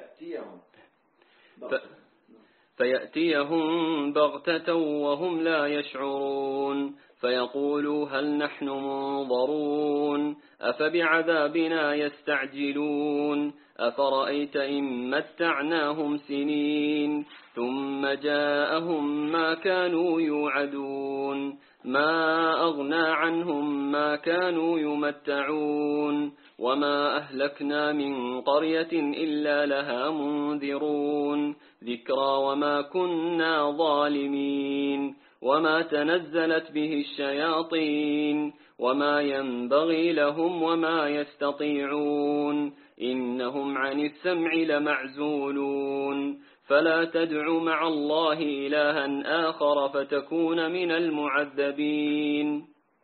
فيأتيهم بغتة وهم لا يشعرون فيقولوا هل نحن منظرون أفبعذابنا يستعجلون أفرأيت إن متعناهم سنين ثم جاءهم ما كانوا يوعدون ما أغنى عنهم ما كانوا يمتعون وما أهلكنا من قرية إلا لها منذرون ذكرى وما كنا ظالمين وما تنزلت به الشياطين وما ينبغي لهم وما يستطيعون إنهم عن السمع لمعزولون فلا تدع مع الله إلها آخر فتكون من المعذبين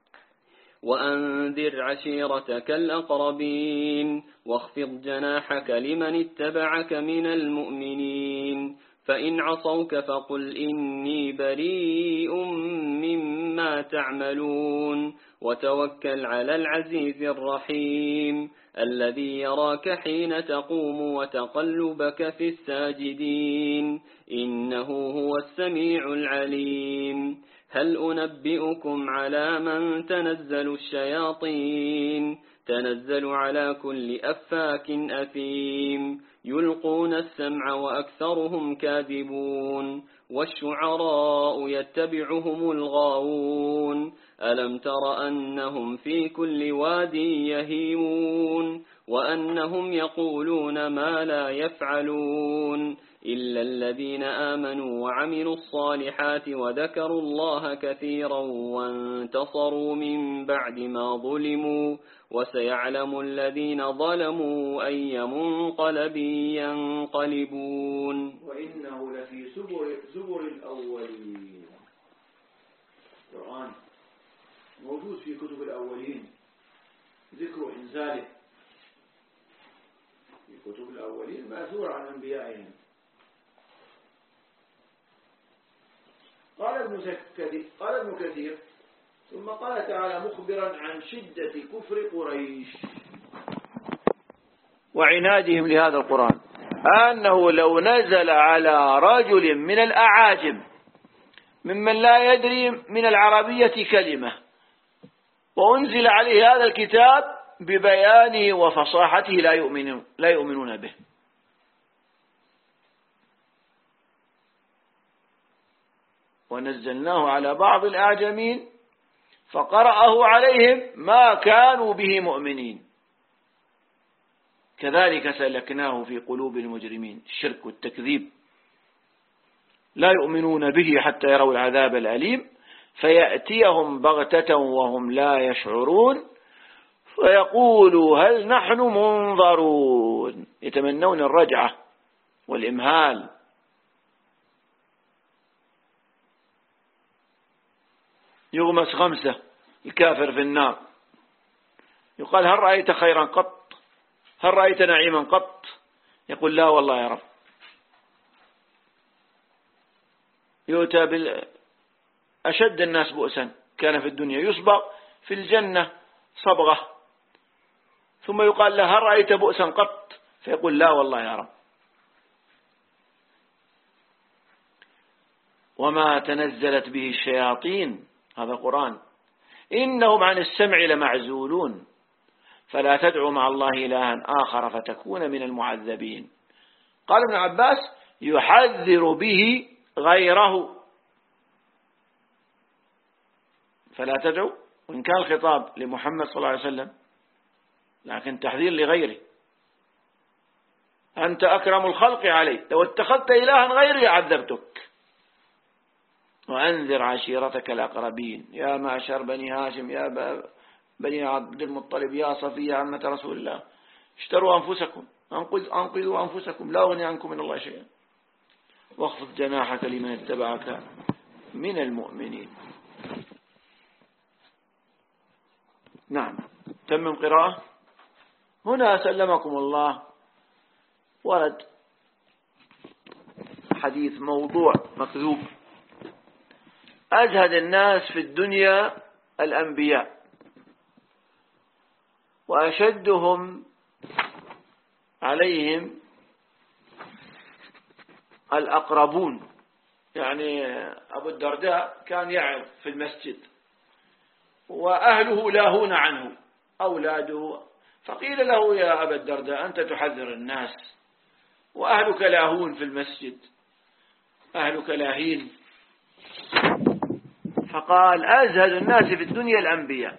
وأنذر عشيرتك الأقربين واخفض جناحك لمن اتبعك من المؤمنين فإن عصوك فقل إني بريء مما تعملون وتوكل على العزيز الرحيم الذي يراك حين تقوم وتقلبك في الساجدين إنه هو السميع العليم هل أنبئكم على من تنزل الشياطين تنزل على كل أفاك أثيم يلقون السمع وأكثرهم كاذبون والشعراء يتبعهم الغاوون ألم تر أنهم في كل واد يهيمون وأنهم يقولون ما لا يفعلون إلا الذين آمنوا وعملوا الصالحات وذكروا الله كثيرا وانتصروا من بعد ما ظلموا وسيعلم الذين ظلموا أي منقلب ينقلبون وإنه لفي زبر الأولين القرآن موجود في كتب الأولين ذكر إنزاله في كتب الأولين مأثور عن أنبيائهم قال ابن كثير ثم قال تعالى مخبرا عن شدة كفر قريش وعنادهم لهذا القرآن أنه لو نزل على رجل من الأعاجم ممن لا يدري من العربية كلمة وأنزل عليه هذا الكتاب ببيانه وفصاحته لا يؤمنون به ونزلناه على بعض الأعجمين فقرأه عليهم ما كانوا به مؤمنين كذلك سلكناه في قلوب المجرمين الشرك والتكذيب لا يؤمنون به حتى يروا العذاب الأليم فيأتيهم بغتة وهم لا يشعرون فيقولوا هل نحن منظرون يتمنون الرجعة والإمهال يغمس غمسة الكافر في النار يقال هل رأيت خيرا قط هل رأيت نعيما قط يقول لا والله يا رب يؤتى أشد الناس بؤسا كان في الدنيا يصبغ في الجنة صبغة ثم يقال له هل رأيت بؤسا قط فيقول لا والله يا رب وما تنزلت به الشياطين هذا القرآن إنهم عن السمع لمعزولون فلا تدعوا مع الله إلها آخر فتكون من المعذبين قال ابن عباس يحذر به غيره فلا تدعوا وإن كان الخطاب لمحمد صلى الله عليه وسلم لكن تحذير لغيره أنت أكرم الخلق علي لو اتخذت إلها غيري عذبتك وأنذر عشيرتك الأقربين يا معشر بني هاشم يا بني عبد المطلب يا صفية عمة رسول الله اشتروا أنفسكم أنقذوا أنفسكم لا أغني عنكم من الله شيئا واخفض جناحك لمن اتبعك من المؤمنين. نعم، تمم قراءة. هنا سلمكم الله ورد حديث موضوع مكذوب: أزهد الناس في الدنيا الأنبياء، وأشدهم عليهم الأقربون. يعني أبو الدرداء كان يعظ في المسجد وأهله لاهون عنه، أولاده، فقيل له: يا أبا الدرداء أنت تحذر الناس وأهلك لاهون في المسجد، أهلك لاهين. فقال: أزهد الناس في الدنيا الأنبياء،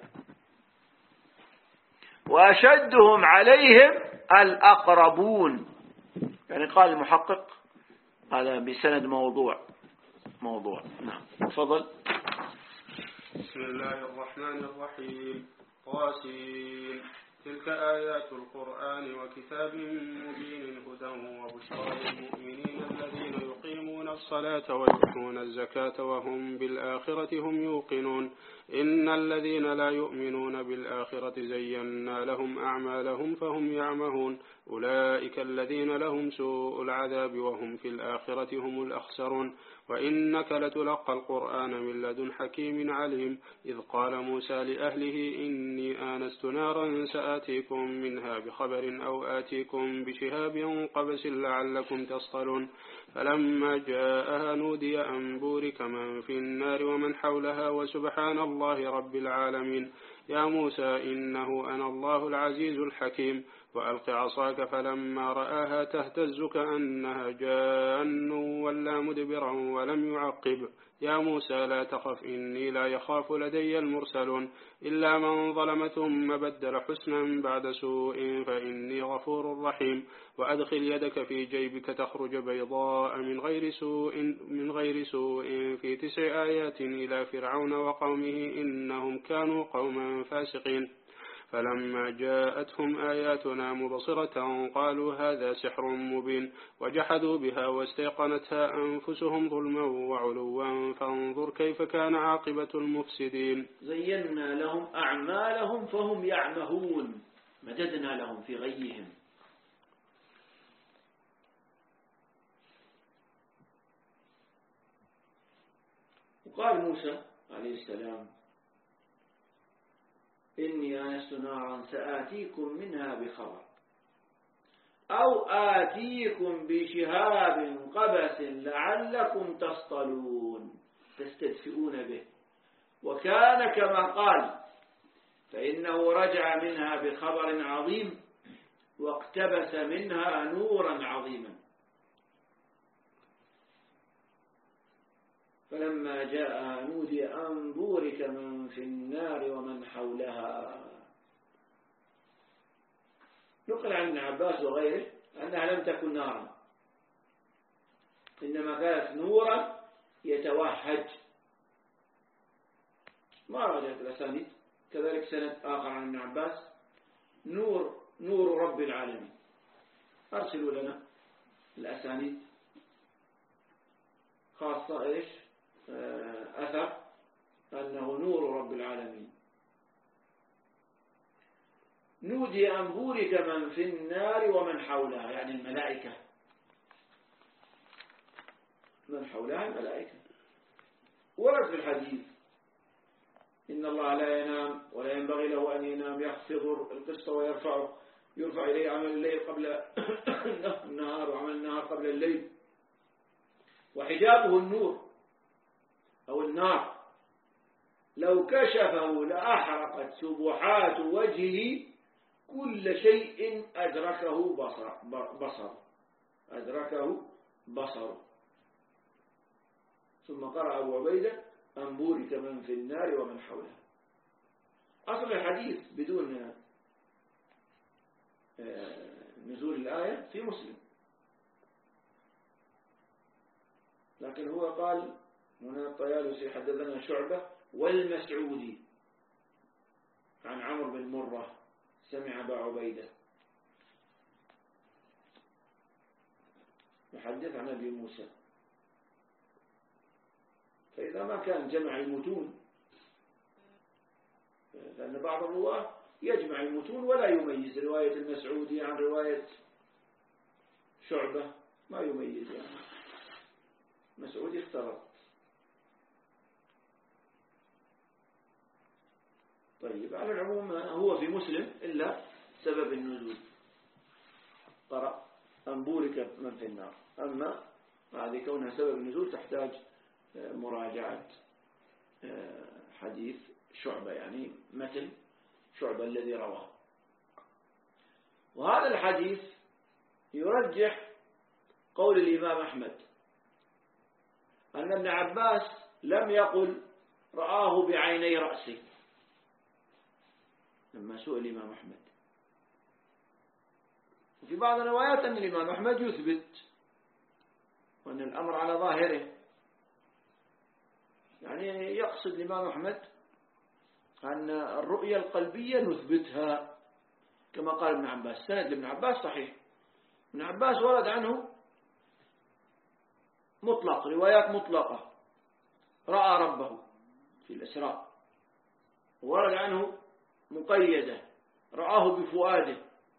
وأشدهم عليهم الأقربون. يعني قال المحقق هذا بسند موضوع. نعم، تفضل. بسم الله الرحمن الرحيم. قاسين. تلك آيات القرآن وكتاب مبين هدى وبشرى للمؤمنين الذين يقيمون الصلاة ويؤتون الزكاة وهم بالآخرة هم يوقنون. إن الذين لا يؤمنون بالآخرة زينا لهم أعمالهم فهم يعمهون. أولئك الذين لهم سوء العذاب وهم في الآخرة هم الأخسرون. وإنك لتلقى القرآن من لدن حكيم عليم. إذ قال موسى لأهله إني آنست نارا سآتيكم منها بخبر أو آتيكم بشهاب قبس لعلكم تصطلون. فلما جاءها نودي أن بورك من في النار ومن حولها وسبحان الله رب العالمين. يا موسى إنه أنا الله العزيز الحكيم. وألق عصاك فلما رآها تهتز كأنها جان ولا مدبرا ولم يعقب. يا موسى لا تخف إني لا يخاف لدي المرسلون. إلا من ظلم ثم بدل حسنا بعد سوء فإني غفور رحيم. وأدخل يدك في جيبك تخرج بيضاء من غير سوء في 9 آيات إلى فرعون وقومه إنهم كانوا قوما فاسقين. فلما جاءتهم آياتنا مبصرة قالوا هذا سحر مبين. وجحدوا بها واستيقنتها أنفسهم ظلما وعلوا فانظر كيف كان عاقبة المفسدين. زينا لهم أعمالهم فهم يعمهون، مددنا لهم في غيهم. وقال موسى عليه السلام: إني آنست نارا سآتيكم منها بخبر أو آتيكم بشهاب قبس لعلكم تصطلون، تستدفئون به. وكان كما قال، فإنه رجع منها بخبر عظيم واقتبس منها نورا عظيما. فلما جاء نودي أن بورك من في النار ومن حولها. نقل عن ابن عباس وغيره أنها لم تكن نارا، إنما كانت نورا يتوهج. ما رجعت الأسانيد. كذلك سند آخر عن ابن عباس: نور رب العالمين. أرسلوا لنا الأسانيد، خاصة إيش أثر أنه نور رب العالمين. نودي أن بورك من في النار ومن حولها، يعني الملائكة، من حولها الملائكة. ورد في الحديث: إن الله لا ينام ولا ينبغي له أن ينام، يخفض القسط يرفع إليه عمل الليل قبل النهار وعمل النهار قبل الليل، وحجابه النور أو النار، لو كشفه لأحرقت سبحات وجهه كل شيء أدركه بصره. ثم قرأ أبو عبيدة: أن بورك من في النار ومن حولها. أصل الحديث بدون نزول الآية في مسلم، لكن هو قال هنا الطيالسي: حدثنا شعبة والمسعودي عن عمرو بن مرة سمع أبا عبيدة يحدث عن أبي موسى إذا ما كان جمع المتون، لأن بعض الرواة يجمع المتون ولا يميز رواية المسعودي عن رواية شعبة، ما يميز يعني مسعودي اختلط. طيب على العموم هو في مسلم إلا سبب النزول، قرأ أن بورك من في النار، أما هذه كونها سبب النزول تحتاج مراجعة حديث شعبة، يعني مثل شعبة الذي رواه. وهذا الحديث يرجح قول الإمام أحمد أن ابن عباس لم يقل رآه بعيني رأسه لما سئل الإمام أحمد. وفي بعض الروايات أن الإمام أحمد يثبت وأن الأمر على ظاهره، يعني يقصد الإمام أحمد أن الرؤية القلبية نثبتها كما قال ابن عباس. سند لابن عباس صحيح، ابن عباس ورد عنه مطلق، روايات مطلقة، رأى ربه في الإسراء، ورد عنه مقيدة، رآه بفؤاده،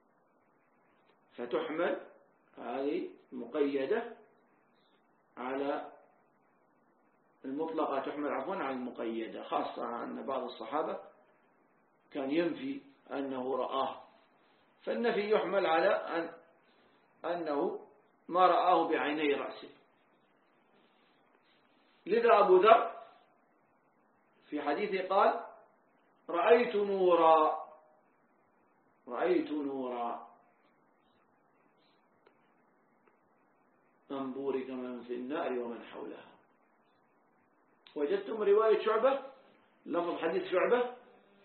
فتحمل هذه مقيدة على المطلقة، تحمل عفوا على المقيدة، خاصة أن بعض الصحابة كان ينفي أنه رآه، فالنفي يحمل على أنه ما رآه بعيني رأسه. لذا أبو ذر في حديثه قال رأيت نورا، رأيت نورا من بورك من في النار ومن حولها. وجدتم رواية شعبة، لفظ حديث شعبة،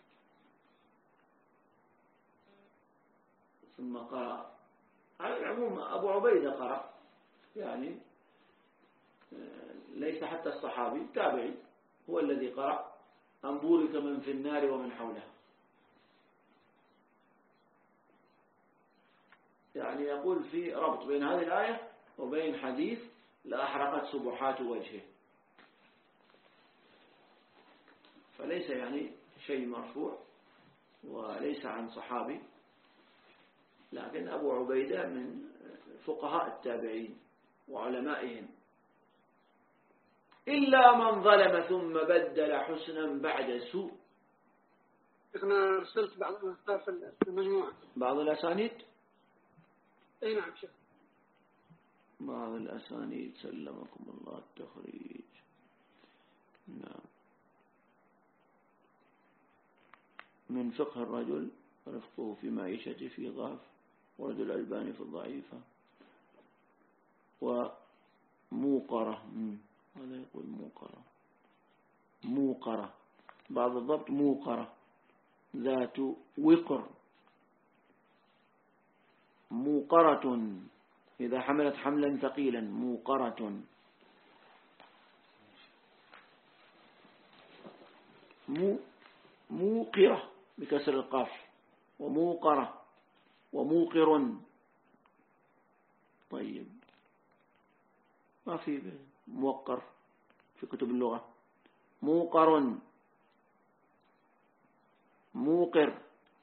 ثم قرأ. على العموم أبو عبيدة قرأ، يعني ليس حتى الصحابي، تابعي هو الذي قرأ أن بورك من في النار ومن حولها، يعني يقول في ربط بين هذه الآية وبين حديث لأحرقت سبحات وجهه، فليس يعني شيء مرفوع وليس عن صحابي، لكن أبو عبيدة من فقهاء التابعين وعلمائهم. إلا من ظلم ثم بدل حسنا بعد سوء. أنا أرسلت بعض الأخبار في المجموعة، بعض الأسانيد، أي نعم شيخ، بعض الأسانيد سلمكم الله التخريج. نعم. من فقه الرجل رفقه في معيشته في ضعف، ورد الألباني في الضعيفة. وموقرة، هذا يقول موقرة، موقرة، بعض الضبط موقرة، ذات وقر، موقرة إذا حملت حملا ثقيلا، موقرة. موقرة بكسر القاف، وموقرة، وموقر. طيب ما في موقر في كتب اللغة. موقر، موقر،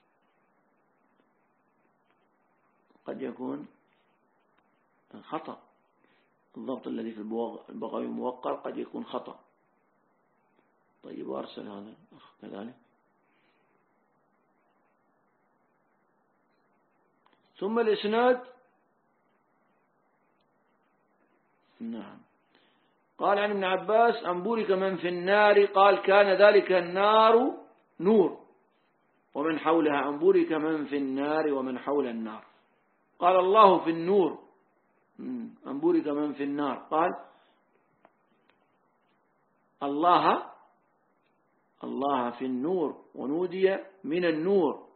قد يكون خطأ، الضبط الذي في البغوي موقر قد يكون خطأ. طيب وارسل هذا الأخ كذلك. ثم الإسناد. نعم. قال عن ابن عباس أن بورك من في النار، قال كان ذلك النار نور ومن حولها، أن بورك من في النار ومن حول النار. قال الله في النور، أن بورك من في النار، قال الله في النور، ونودي من النور،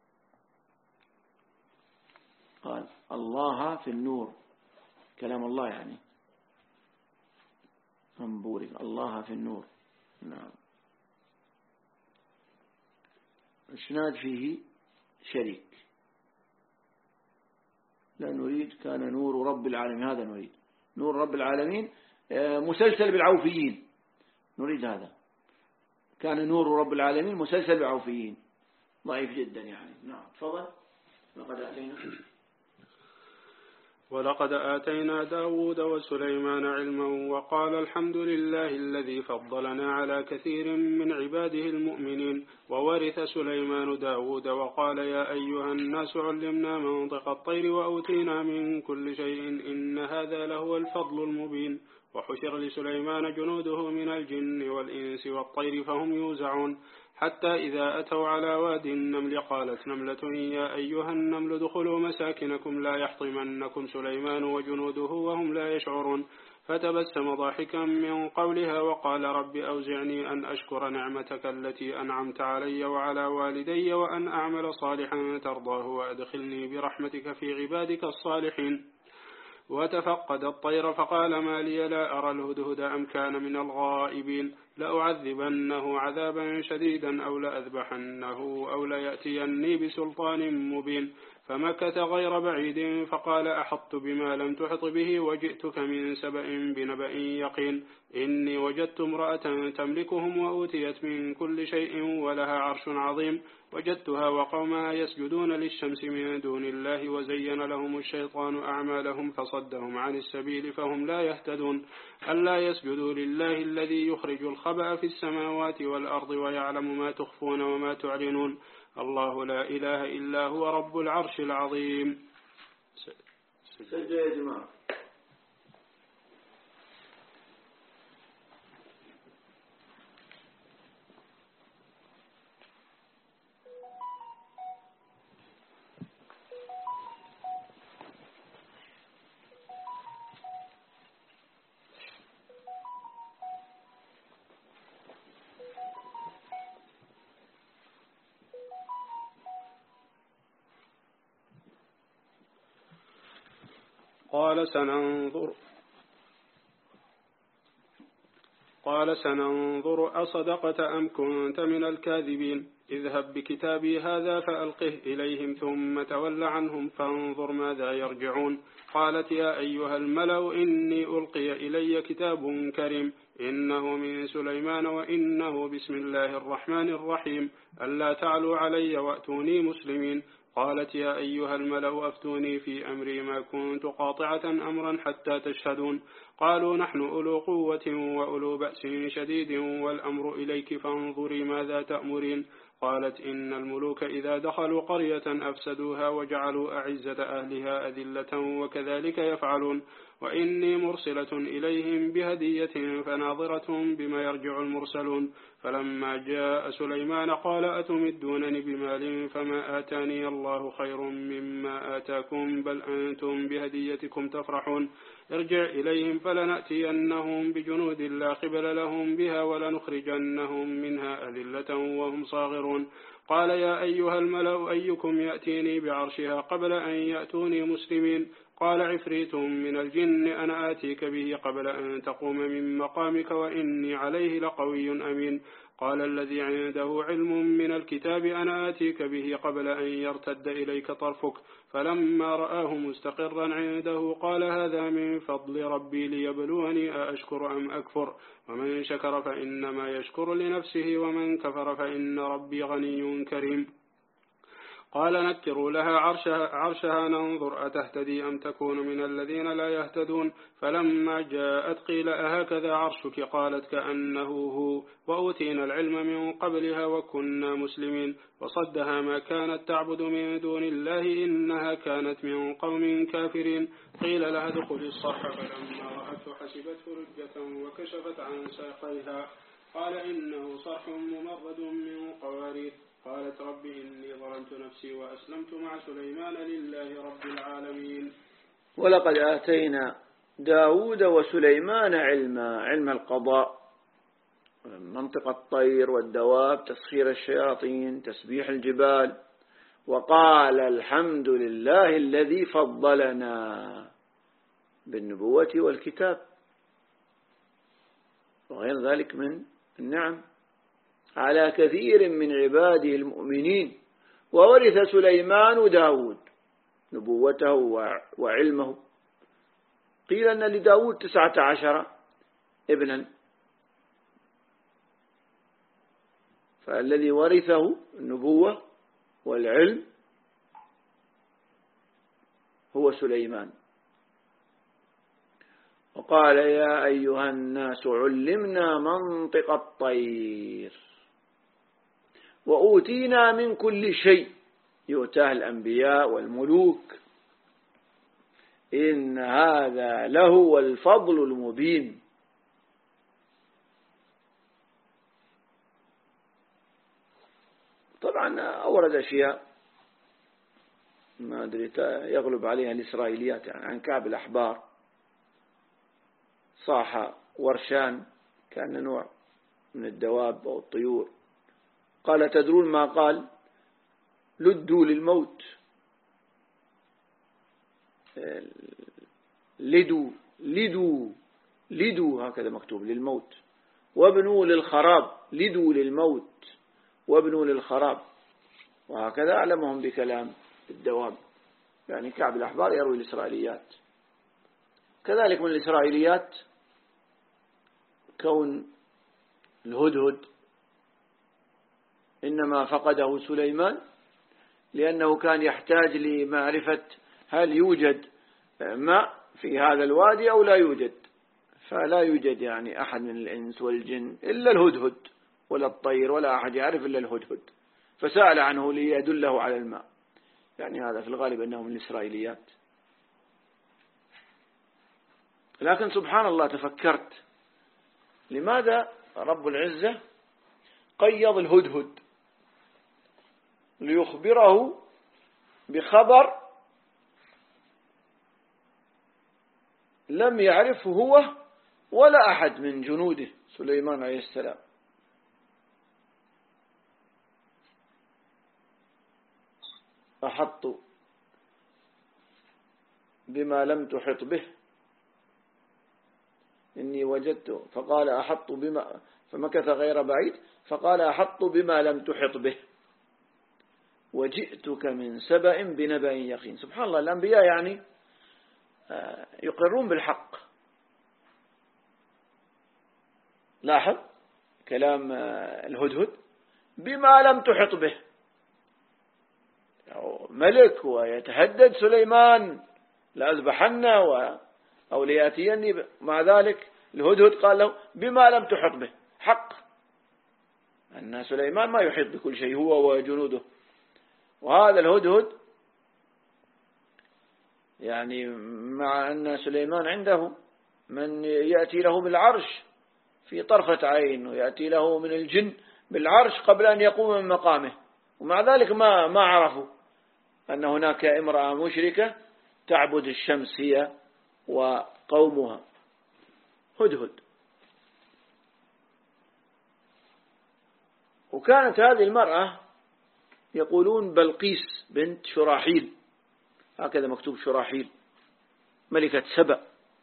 قال الله في النور، كلام الله يعني، أن بورك الله في النور. نعم. إسناد فيه شريك، لا نريد كان نور رب العالمين، هذا نريد نور رب العالمين مسلسل بالعوفيين، نريد هذا. كان نور رب العالمين مسلسل بعوفيين، ضعيف جدا يعني. نعم تفضل. ولقد آتينا داود وسليمان علما وقال الحمد لله الذي فضلنا على كثير من عباده المؤمنين. وورث سليمان داود وقال يا أيها الناس علمنا منطق الطير وأوتينا من كل شيء إن هذا لهو الفضل المبين. وحشر لسليمان جنوده من الجن والإنس والطير فهم يوزعون حتى إذا أتوا على وادي النمل قالت نملة يا أيها النمل ادخلوا مساكنكم لا يحطمنكم سليمان وجنوده وهم لا يشعرون. فتبسم ضاحكا من قولها وقال رب أوزعني أن أشكر نعمتك التي أنعمت علي وعلى والدي وأن أعمل صالحا ترضاه وأدخلني برحمتك في عبادك الصالحين. وتفقد الطير فقال ما لي لا أرى الهدهد أم كان من الغائبين لأعذبنه عذابا شديدا أو لأذبحنه أو ليأتيني بسلطان مبين. فمكث غير بعيد فقال أحطت بما لم تحط به وجئتك من سبأ بنبأ يقين. إني وجدت امرأة تملكهم وأوتيت من كل شيء ولها عرش عظيم. وجدتها وقومها يسجدون للشمس من دون الله وزين لهم الشيطان أعمالهم فصدهم عن السبيل فهم لا يهتدون. ألا يسجدوا لله الذي يخرج الخبأ في السماوات والأرض ويعلم ما تخفون وما تعلنون. الله لا إله إلا هو رب العرش العظيم. سجد يا جماعة. قال سننظر أصدقت أم كنت من الكاذبين. اذهب بكتابي هذا فألقه إليهم ثم تول عنهم فانظر ماذا يرجعون. قالت يا أيها الملأ إني ألقي إلي كتاب كريم إنه من سليمان وإنه بسم الله الرحمن الرحيم ألا تعلوا علي وأتوني مسلمين. قالت يا أيها الملأ أفتوني في أمري ما كنت قاطعة أمرا حتى تشهدون. قالوا نحن أولو قوة وأولو بأس شديد والأمر إليك فانظري ماذا تأمرين. قالت إن الملوك إذا دخلوا قرية أفسدوها وجعلوا أعزة أهلها أذلة وكذلك يفعلون. وإني مرسلة إليهم بهدية فناظرة بما يرجع المرسلون. فلما جاء سليمان قال أتمدونني بمال فما آتاني الله خير مما آتاكم بل أنتم بهديتكم تفرحون. ارجع إليهم فلنأتينهم بجنود لا قبل لهم بها ولنخرجنهم منها أذلة وهم صاغرون. قال يا أيها الملأ أيكم يأتيني بعرشها قبل أن يأتوني مسلمين. قال عفريت من الجن أنا آتيك به قبل أن تقوم من مقامك وإني عليه لقوي أمين. قال الذي عنده علم من الكتاب أنا آتيك به قبل أن يرتد إليك طرفك. فلما رآه مستقرا عنده قال هذا من فضل ربي ليبلوني أأشكر أم أكفر ومن شكر فإنما يشكر لنفسه ومن كفر فإن ربي غني كريم. قال نكروا لها عرشها ننظر أتهتدي أم تكون من الذين لا يهتدون. فلما جاءت قيل أهكذا عرشك قالت كأنه هو وأوتينا العلم من قبلها وكنا مسلمين. وصدها ما كانت تعبد من دون الله إنها كانت من قوم كافرين. قيل لها ادخل الصرح فلما رأته حسبته رجة وكشفت عن ساقيها قال إنه صرح ممرد من قوارير. قالت رب إني ظلمت نفسي وأسلمت مع سليمان لله رب العالمين. ولقد آتينا داود وسليمان علم القضاء، منطق الطير والدواب، تسخير الشياطين، تسبيح الجبال. وقال الحمد لله الذي فضلنا بالنبوة والكتاب وغير ذلك من النعم على كثير من عباده المؤمنين. وورث سليمان داود نبوته وعلمه. قيل أن لداود 19 ابنا فالذي ورثه النبوة والعلم هو سليمان. وقال يا أيها الناس علمنا منطق الطير وأوتينا من كل شيء يؤتاه الأنبياء والملوك إن هذا لهو الفضل المبين. طبعا أورد أشياء ما أدري يغلب عليها الإسرائيليات، يعني عن كعب الأحبار صاح ورشان كان نوع من الدواب أو الطيور، قال تدرون ما قال؟ لدوا للموت، لدوا هكذا مكتوب للموت، وابنوا للخراب، لدوا للموت وابنوا للخراب، وهكذا أعلمهم بكلام الدواب. يعني كعب الأحبار يروي الإسرائيليات. كذلك من الإسرائيليات كون الهدهد إنما فقده سليمان لأنه كان يحتاج لمعرفة هل يوجد ماء في هذا الوادي أو لا يوجد، فلا يوجد يعني أحد من الإنس والجن إلا الهدهد، ولا الطير ولا أحد يعرف إلا الهدهد، فسأل عنه ليدله على الماء. يعني هذا في الغالب أنه من الإسرائيليات. لكن سبحان الله تفكرت لماذا رب العزة قيض الهدهد ليخبره بخبر لم يعرفه هو ولا أحد من جنوده سليمان عليه السلام. أحط بما لم تحط به إني وجدته، فقال أحط بما، فمكث غير بعيد فقال أحط بما لم تحط به وجئتك من سبأ بنبأ يقين. سبحان الله، الأنبياء يعني يقرون بالحق. لاحظ كلام الهدهد بما لم تحط به، ملك ويتهدد سليمان لأذبحن أو ليأتيني، مع ذلك الهدهد قال له بما لم تحط به، حق أن سليمان ما يحيط بكل شيء هو وجنوده. وهذا الهدهد يعني مع أن سليمان عنده من يأتي له بالعرش في طرفة عين، ويأتي له من الجن بالعرش قبل أن يقوم من مقامه، ومع ذلك ما عرفوا أن هناك امرأة مشركة تعبد الشمس هي وقومها. هدهد. وكانت هذه المرأة يقولون بلقيس بنت شراحيل، هكذا مكتوب شراحيل، ملكة سبأ.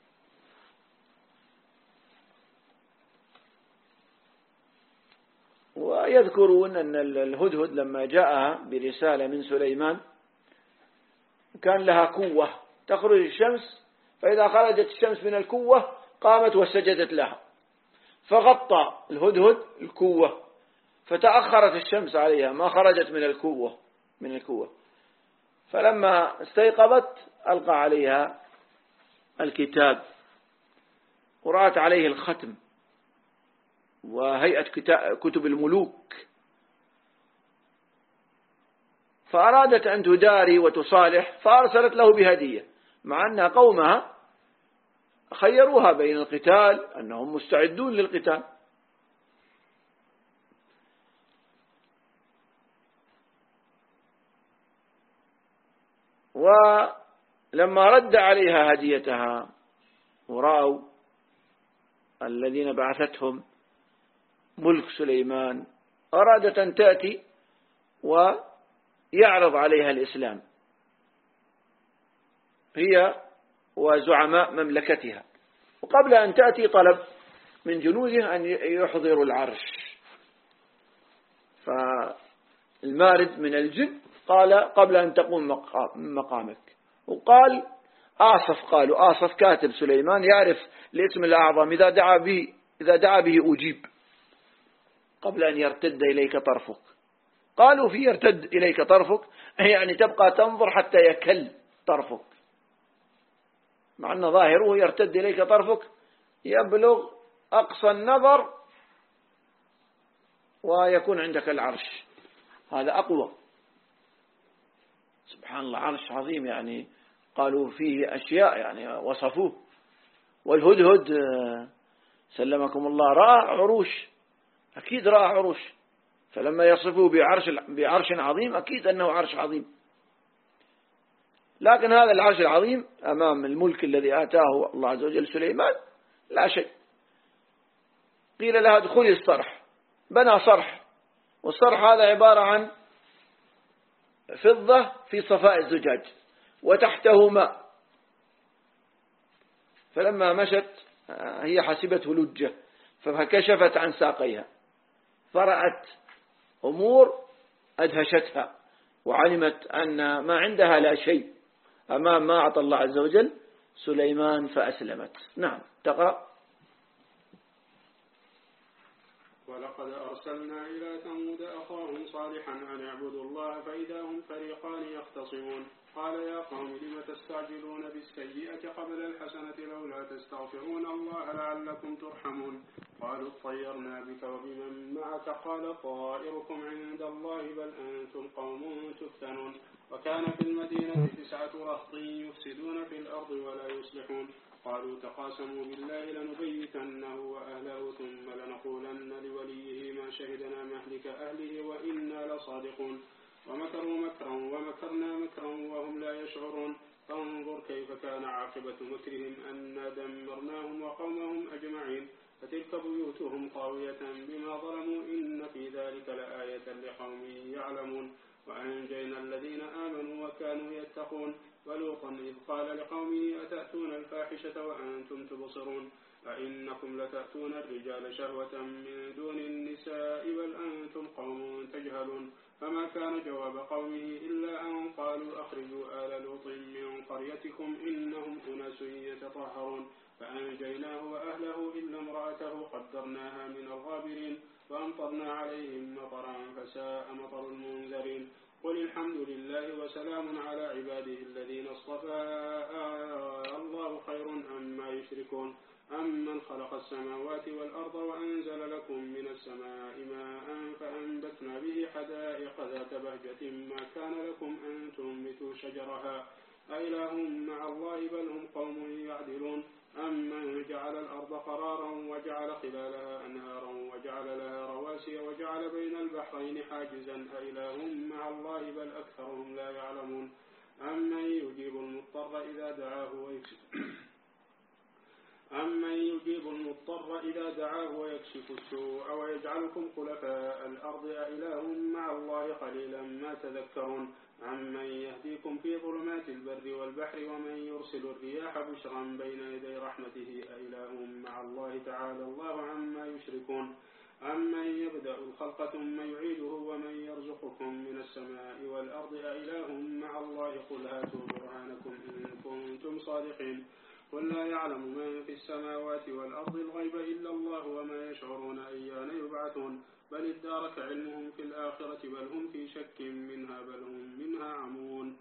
ويذكرون أن الهدهد لما جاءها برسالة من سليمان كان لها كوة تخرج الشمس، فإذا خرجت الشمس من الكوة قامت وسجدت لها، فغطى الهدهد الكوة فتأخرت الشمس عليها ما خرجت من الكوة. فلما استيقظت ألقى عليها الكتاب ورأت عليه الختم وهيئة كتب الملوك، فأرادت أن تداري وتصالح، فأرسلت له بهدية، مع أن قومها خيروها بين القتال، أنهم مستعدون للقتال. ولما رد عليها هديتها ورأوا الذين بعثتهم ملك سليمان، أرادت أن تأتي ويعرض عليها الإسلام هي وزعماء مملكتها. وقبل أن تأتي طلب من جنوده أن يحضروا العرش، فالمارد من الجن قال قبل أن تقوم مقامك، وقال قالوا آصف كاتب سليمان يعرف الاسم الأعظم، إذا دعا به أجيب. قبل أن يرتد إليك طرفك. قالوا في يرتد إليك طرفك يعني تبقى تنظر حتى يكل طرفك، مع أن ظاهره يرتد إليك طرفك يبلغ أقصى النظر ويكون عندك العرش، هذا أقوى. سبحان الله، عرش عظيم يعني قالوا فيه أشياء يعني وصفوه. والهدهد سلمكم الله رأى عروش، أكيد رأى عروش، فلما يصفوه بعرش عظيم أكيد أنه عرش عظيم. لكن هذا العرش العظيم أمام الملك الذي آتاه الله عز وجل سليمان لا شيء. قيل لها ادخلي الصرح، بنى صرح، والصرح هذا عبارة عن فضة في صفاء الزجاج وتحته ماء، فلما مشت هي حسبته لجة فكشفت عن ساقيها فرأت أمور أدهشتها وعلمت أن ما عندها لا شيء أمام ما أعطى الله عز وجل سليمان فأسلمت. نعم تقرأ. ولقد أرسلنا إلى ثمود أخاهم صالحا أن اعبدوا الله فإذا هم فريقان يختصمون قال يا قوم لم تستعجلون بالسيئة قبل الحسنة لولا تستغفرون الله لعلكم ترحمون قالوا اطيرنا بك وبمن معك قال طائركم عند الله بل أنتم قوم تفتنون وكان في المدينة 9 رهط يفسدون في الأرض ولا يصلحون قالوا تقاسموا بالله لنبيتنه وأهله ثم لنقولن لوليه ما شهدنا مهلك أهله وإنا لصادقون ومكروا مكرا ومكرنا مكرا وهم لا يشعرون فانظر كيف كان عاقبة مكرهم أنا دمرناهم وقومهم أجمعين فتلك بيوتهم خاوية بما ظلموا إن في ذلك لآية لقوم يعلمون وأنجينا الذين آمنوا وكانوا يتقون ولوطا إذ قال لقومه أتأتون الفاحشة وأنتم تبصرون أئنكم لتأتون الرجال شهوة من دون النساء بل أنتم قوم تجهلون فما كان جواب قومه إلا أن قالوا أخرجوا آل لوط من قريتكم إنهم أناس يتطهرون فأنجيناه وأهله إلا امرأته قدرناها من الغابرين وأمطرنا عليهم مطرا فساء مطر المنذرين قل الحمد لله وسلام على عباده الذين اصطفى الله خير أما يشركون أمن خلق السماوات والأرض وأنزل لكم من السماء ماء فأنبتنا به حدائق ذات بهجة ما كان لكم أن تنبتوا شجرها أإله مع الله بل هم قوم يعدلون أمن جعل الأرض قرارا وجعل خلالها أنهارا وجعل لها رواسي وجعل بين البحرين حاجزا أإله مع الله بل أكثرهم لا يعلمون أمن يجيب المضطر إذا دعاه ويكشف السوء ويجعلكم خلفاء الأرض أإله مع الله قليلا ما تذكرون عمن يهديكم في ظلمات البر والبحر ومن يرسل الرياح بشرا بين يدي رحمته أإله مع الله تعالى الله عما يشركون أمن يبدأ الخلق ثم يعيده ومن يرزقكم من السماء والأرض أإله مع الله قل هاتوا برهانكم إن كنتم صادقين قل لا يعلم من في السماوات والأرض الغيب إلا الله وما يشعرون أيان يبعثون بل ادارك علمهم في الآخرة بل هم في شك منها بل هم منها عمون.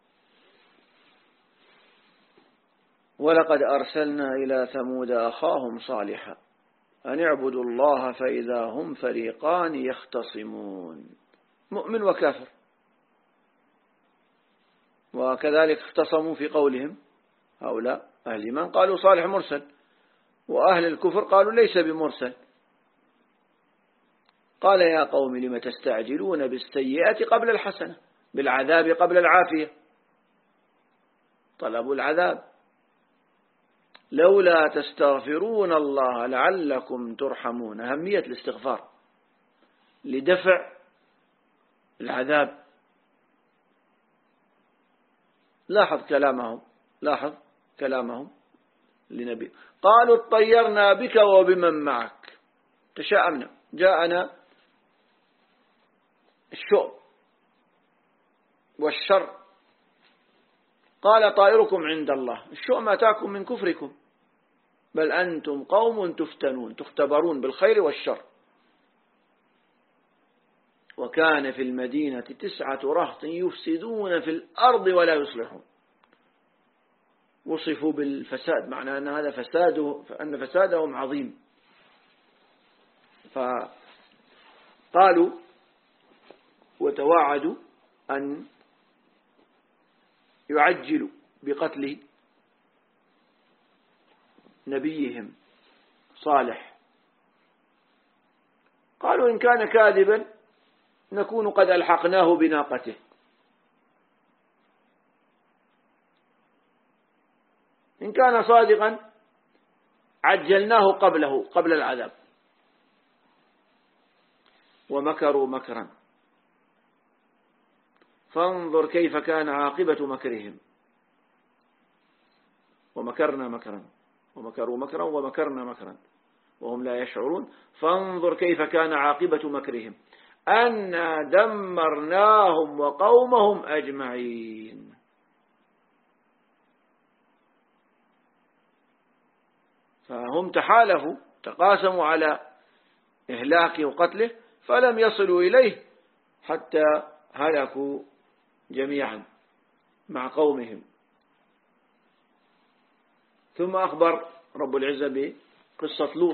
ولقد أرسلنا إلى ثمود أخاهم صالحا أن اعبدوا الله فإذا هم فريقان يختصمون مؤمن وكافر، وكذلك اختصموا في قولهم هؤلاء أهل الإيمان قالوا صالح مرسل وأهل الكفر قالوا ليس بمرسل. قال يا قوم لم تستعجلون بالسيئة قبل الحسنة، بالعذاب قبل العافية، طلبوا العذاب. لولا تستغفرون الله لعلكم ترحمون، أهمية الاستغفار لدفع العذاب. لاحظ كلامهم لنبي قالوا اطيرنا بك وبمن معك، تشاءمنا، جاءنا الشؤم والشر. قال طائركم عند الله، الشؤم أتاكم من كفركم بل أنتم قوم تفتنون، تختبرون بالخير والشر. وكان في المدينة 9 رهط يفسدون في الأرض ولا يصلحون. وصفوا بالفساد، معنى أن هذا أن فسادهم عظيم. فقالوا وتواعدوا أن يعجلوا بقتل نبيهم صالح. قالوا إن كان كاذبا نكون قد ألحقناه بناقته، إن كان صادقا عجلناه قبل العذاب. ومكروا مكرا فانظر كيف كان عاقبة مكرهم. ومكرنا مكرا ومكروا مكرا ومكرنا مكرا وهم لا يشعرون. فانظر كيف كان عاقبة مكرهم أنا دمرناهم وقومهم أجمعين. فهم تحالفوا تقاسموا على إهلاكه وقتله فلم يصلوا إليه حتى هلكوا جميعا مع قومهم. ثم أخبر رب العزة بقصة لوط.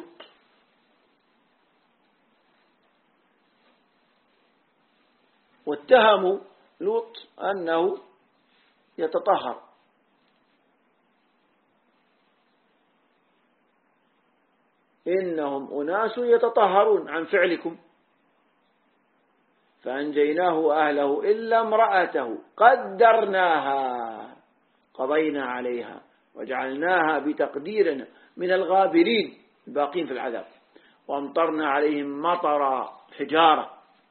واتهموا لوط أنه يتطهر، إنهم أناس يتطهرون عن فعلكم. فأنجيناه وأهله إلا امرأته قدرناها قضينا عليها وجعلناها بتقديرنا من الغابرين الباقين في العذاب وأمطرنا عليهم مطر حجارة.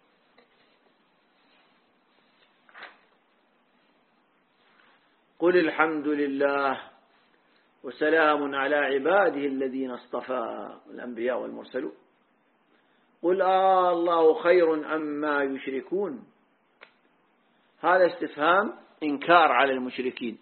قل الحمد لله وسلام على عباده الذين اصطفى الأنبياء والمرسلون. قل الله خير أما يشركون. هذا استفهام إنكار على المشركين.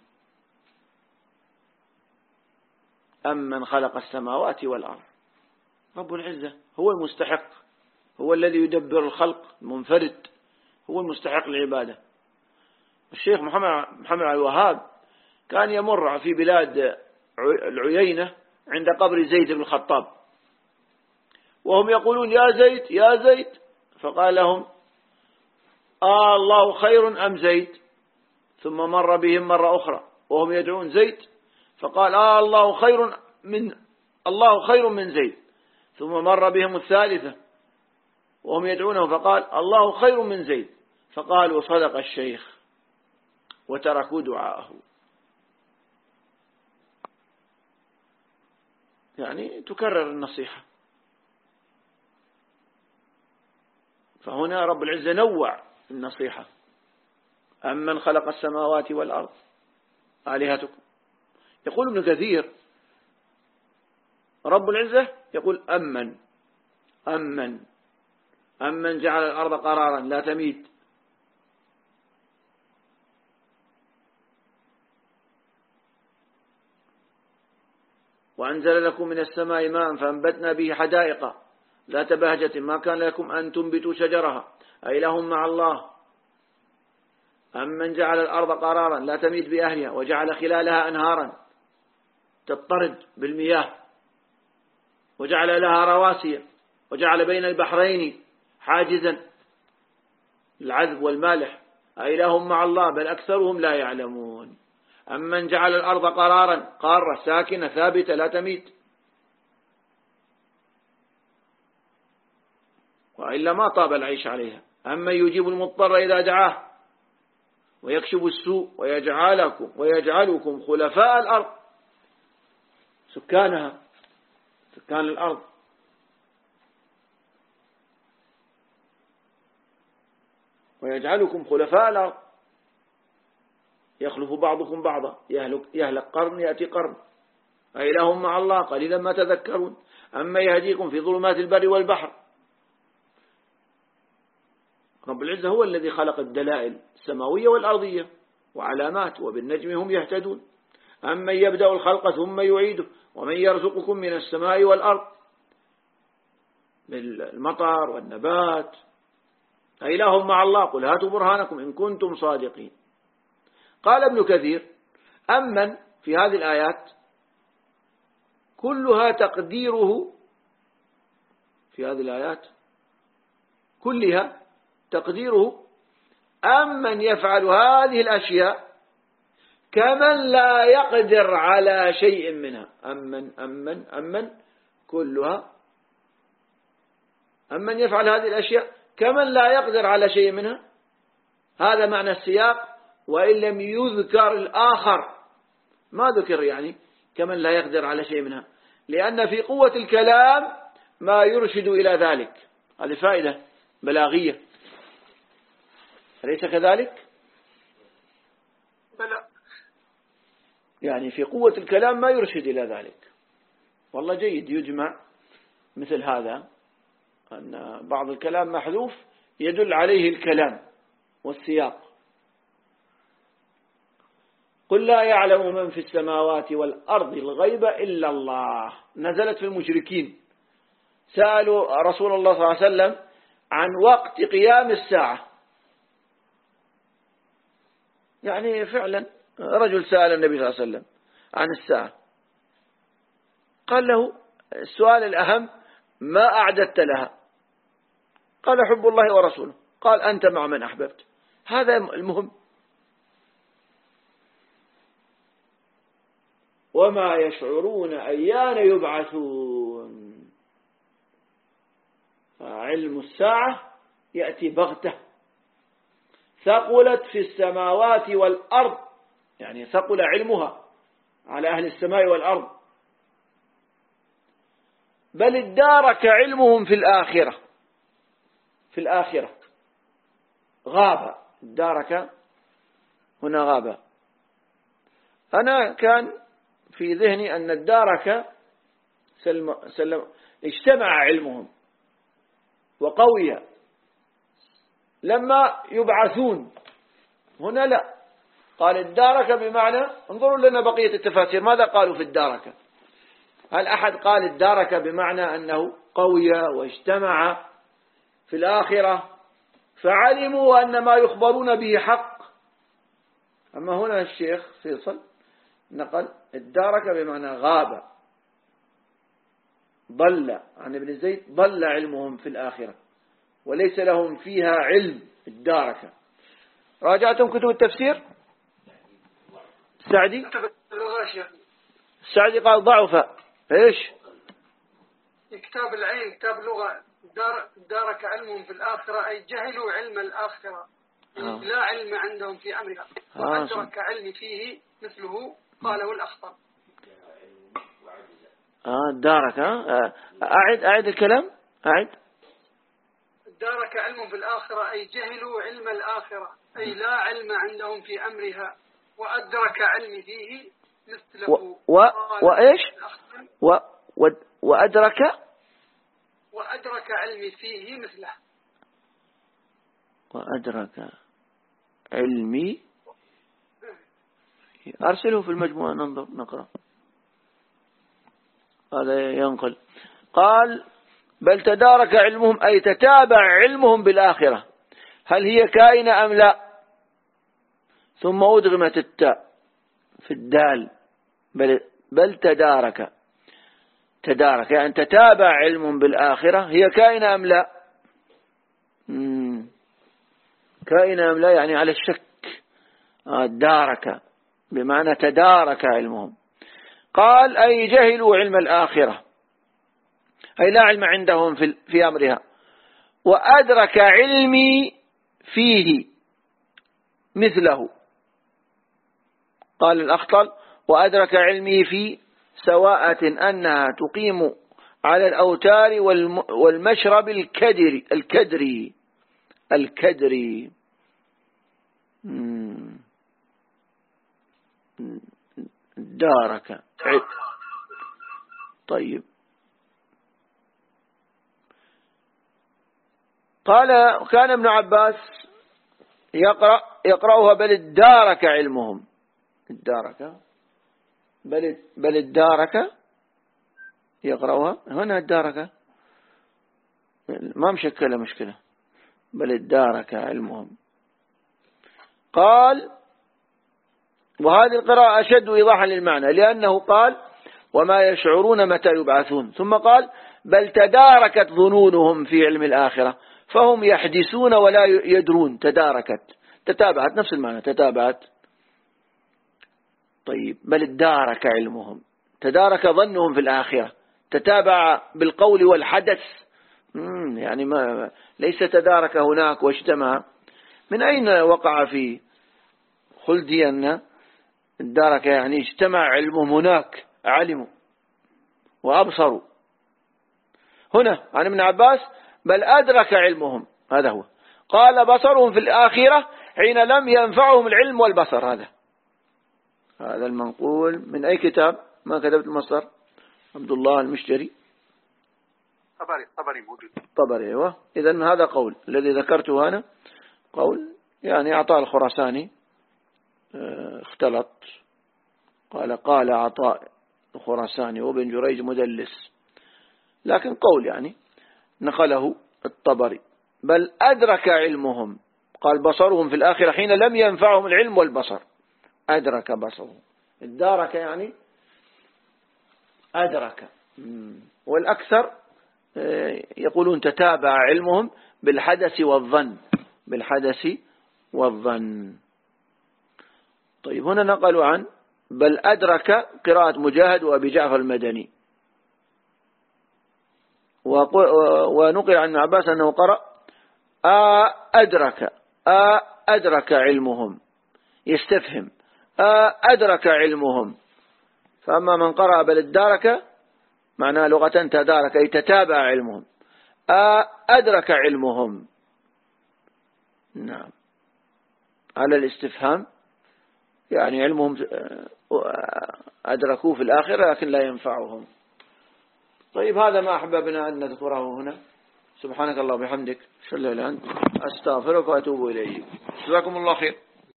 أمن خلق السماوات والأرض. رب العزة هو المستحق، هو الذي يدبر الخلق المنفرد، هو المستحق للعبادة. الشيخ محمد الوهاب كان يمر في بلاد العيينة عند قبر زيد بن الخطاب وهم يقولون يا زيد يا زيد، فقال لهم الله خير أم زيد؟ ثم مر بهم مرة أخرى وهم يدعون زيد فقال الله خير من زيد. ثم مر بهم الثالثة وهم يدعونه فقال الله خير من زيد. فقالوا صدق الشيخ وتركوا دعاءه. يعني تكرر النصيحة. فهنا رب العزة نوع النصيحة. أمن خلق السماوات والأرض آلهتكم. يقول ابن كثير رب العزة يقول أمن جعل الأرض قرارا لا تميد وأنزل لكم من السماء ماء فأنبتنا به حدائق ذات بهجة ما كان لكم أن تنبتوا شجرها أإله مع الله. أمن جعل الأرض قرارا لا تميد بأهلها وجعل خلالها أنهارا تضطرد بالمياه وجعل لها رواسي وجعل بين البحرين حاجزا العذب والمالح أإله مع الله بل أكثرهم لا يعلمون. أمن جعل الأرض قرارا قارة ساكنة ثابتة لا تميت وإلا ما طاب العيش عليها. أمن يجيب المضطر إذا دعاه ويكشف السوء ويجعلكم خلفاء الأرض. سكان الأرض ويجعلكم خلفاء الأرض يخلف بعضكم بعضا يهلك قرن يأتي قرن أإله مع الله قليلا ما تذكرون. أما يهديكم في ظلمات البر والبحر. رب العزة هو الذي خلق الدلائل السماوية والأرضية وعلامات وبالنجم هم يهتدون. أمن يبدأ الخلق ثم يعيده ومن يرزقكم من السماء والأرض بالمطر والنبات أإله مع الله قل هاتوا برهانكم إن كنتم صادقين. قال ابن كثير أمن في هذه الآيات كلها تقديره، في هذه الآيات كلها تقديره أمن يفعل هذه الأشياء كمن لا يقدر على شيء منها. أمن كلها أمن يفعل هذه الأشياء كمن لا يقدر على شيء منها. هذا معنى السياق، وإن لم يذكر الآخر ما ذكر يعني كمن لا يقدر على شيء منها، لأن في قوة الكلام ما يرشد إلى ذلك. هذه فائدة بلاغية، أليس كذلك؟ بلى. يعني في قوة الكلام ما يرشد إلى ذلك. والله جيد يجمع مثل هذا، أن بعض الكلام محذوف يدل عليه الكلام والسياق. قل لا يعلم من في السماوات والأرض الغيب إلا الله، نزلت في المشركين، سألوا رسول الله صلى الله عليه وسلم عن وقت قيام الساعة. يعني فعلا رجل سأل النبي صلى الله عليه وسلم عن الساعة، قال له السؤال الأهم ما أعددت لها؟ قال حب الله ورسوله. قال أنت مع من أحببت. هذا المهم. وما يشعرون أيان يبعثون. علم الساعة يأتي بغتة. ثقلت في السماوات والأرض، يعني ثقل علمها على أهل السماء والأرض. بل ادارك علمهم في الآخرة. في الآخرة غاب، ادارك هنا غاب. أنا كان في ذهني أن ادارك اجتمع علمهم وقوي لما يبعثون. هنا لا، قال ادارك بمعنى، انظروا لنا بقية التفاسير ماذا قالوا في ادارك. هل أحد قال ادارك بمعنى أنه قوي واجتمع في الآخرة فعلموا أن ما يخبرون به حق؟ أما هنا الشيخ فيصل نقل ادارك بمعنى غاب، ضل عن ابن زيد، ضل علمهم في الآخرة وليس لهم فيها علم. ادارك. راجعتم كتب التفسير؟ السعدي قال ضعف. ايش؟ كتاب العين كتاب لغة. دارك علمهم في الآخرة أي جهلوا علم الآخرة، لا علم عندهم في أمرها، وأدرك علم فيه مثله قاله الأخطر. دارك. أعد الكلام. أعد. دارك علمهم في الآخرة أي جهلوا علم الآخرة أي لا علم عندهم في أمرها، وأدرك علم فيه مثله. وإيش؟ وأدرك علم فيه مثله. وأدرك علمي. أرسله في المجموعة ننظر نقرأ. هذا ينقل. قال بل تدارك علمهم أي تتابع علمهم بالآخرة، هل هي كائنة أم لا؟ ثم أدغمت التاء في الدال. بل تدارك يعني تتابع علمهم بالآخرة، هي كائنة أم لا؟ كائنة أم لا يعني على الشك. دارك بمعنى تدارك علمهم. قال أي جهلوا علم الآخرة أي لا علم عندهم في أمرها. وأدرك علمي فيه مثله. قال الأخطل وأدرك علمي في سواءة أنها تقيم على الأوتار والمشرب الكدري. دارك. طيب. قال كان ابن عباس يقرأها بل ادارك علمهم. ادارك بل ادارك يقرأها هنا. ادارك ما مشكلة. بل ادارك علمهم. قال وهذه القراءة أشد إيضاحا للمعنى، لأنه قال وما يشعرون متى يبعثون، ثم قال بل تداركت ظنونهم في علم الآخرة فهم يحدثون ولا يدرون. تداركت، تتابعت، نفس المعنى، تتابعت. طيب بل ادارك علمهم، تدارك ظنهم في الآخرة، تتابع بالقول والحدث، يعني ما ليس تدارك هناك واجتمع. من أين وقع في خلدي أن ادارك يعني اجتمع علمهم هناك، علموا وأبصروا. هنا عن ابن عباس بل أدرك علمهم، هذا هو. قال بصرهم في الآخرة حين لم ينفعهم العلم والبصر. هذا المنقول من أي كتاب؟ ما كتبت المصدر؟ عبد الله المشتري طبري موجود. طبري، أيوة. إذن هذا قول الذي ذكرته أنا، قول يعني عطاء الخراساني اختلط، قال عطاء الخراساني وابن جريج مدلس، لكن قول يعني نقله الطبري. بل أدرك علمهم، قال بصرهم في الآخرة حين لم ينفعهم العلم والبصر. أدرك بصرهم، ادارك يعني أدرك. والأكثر يقولون تتابع علمهم بالحدث والظن، بالحدث والظن. طيب هنا نقلوا عن بل أدرك قراءة مجاهد وأبي جعفر المدني، ونقل عن ابن عباس أنه قرأ أدرك علمهم، يستفهم أدرك علمهم. فأما من قرأ بل ادارك معناه لغة تدارك أي تتابع علمهم، أدرك علمهم. نعم، على الاستفهام، يعني علمهم أدركوه في الآخرة لكن لا ينفعهم. طيب هذا ما أحببنا أن نذكره هنا. سبحانك الله وبحمدك، أشهد أن لا إله إلا أنت، أستغفرك وأتوب إليك. جزاكم الله خير.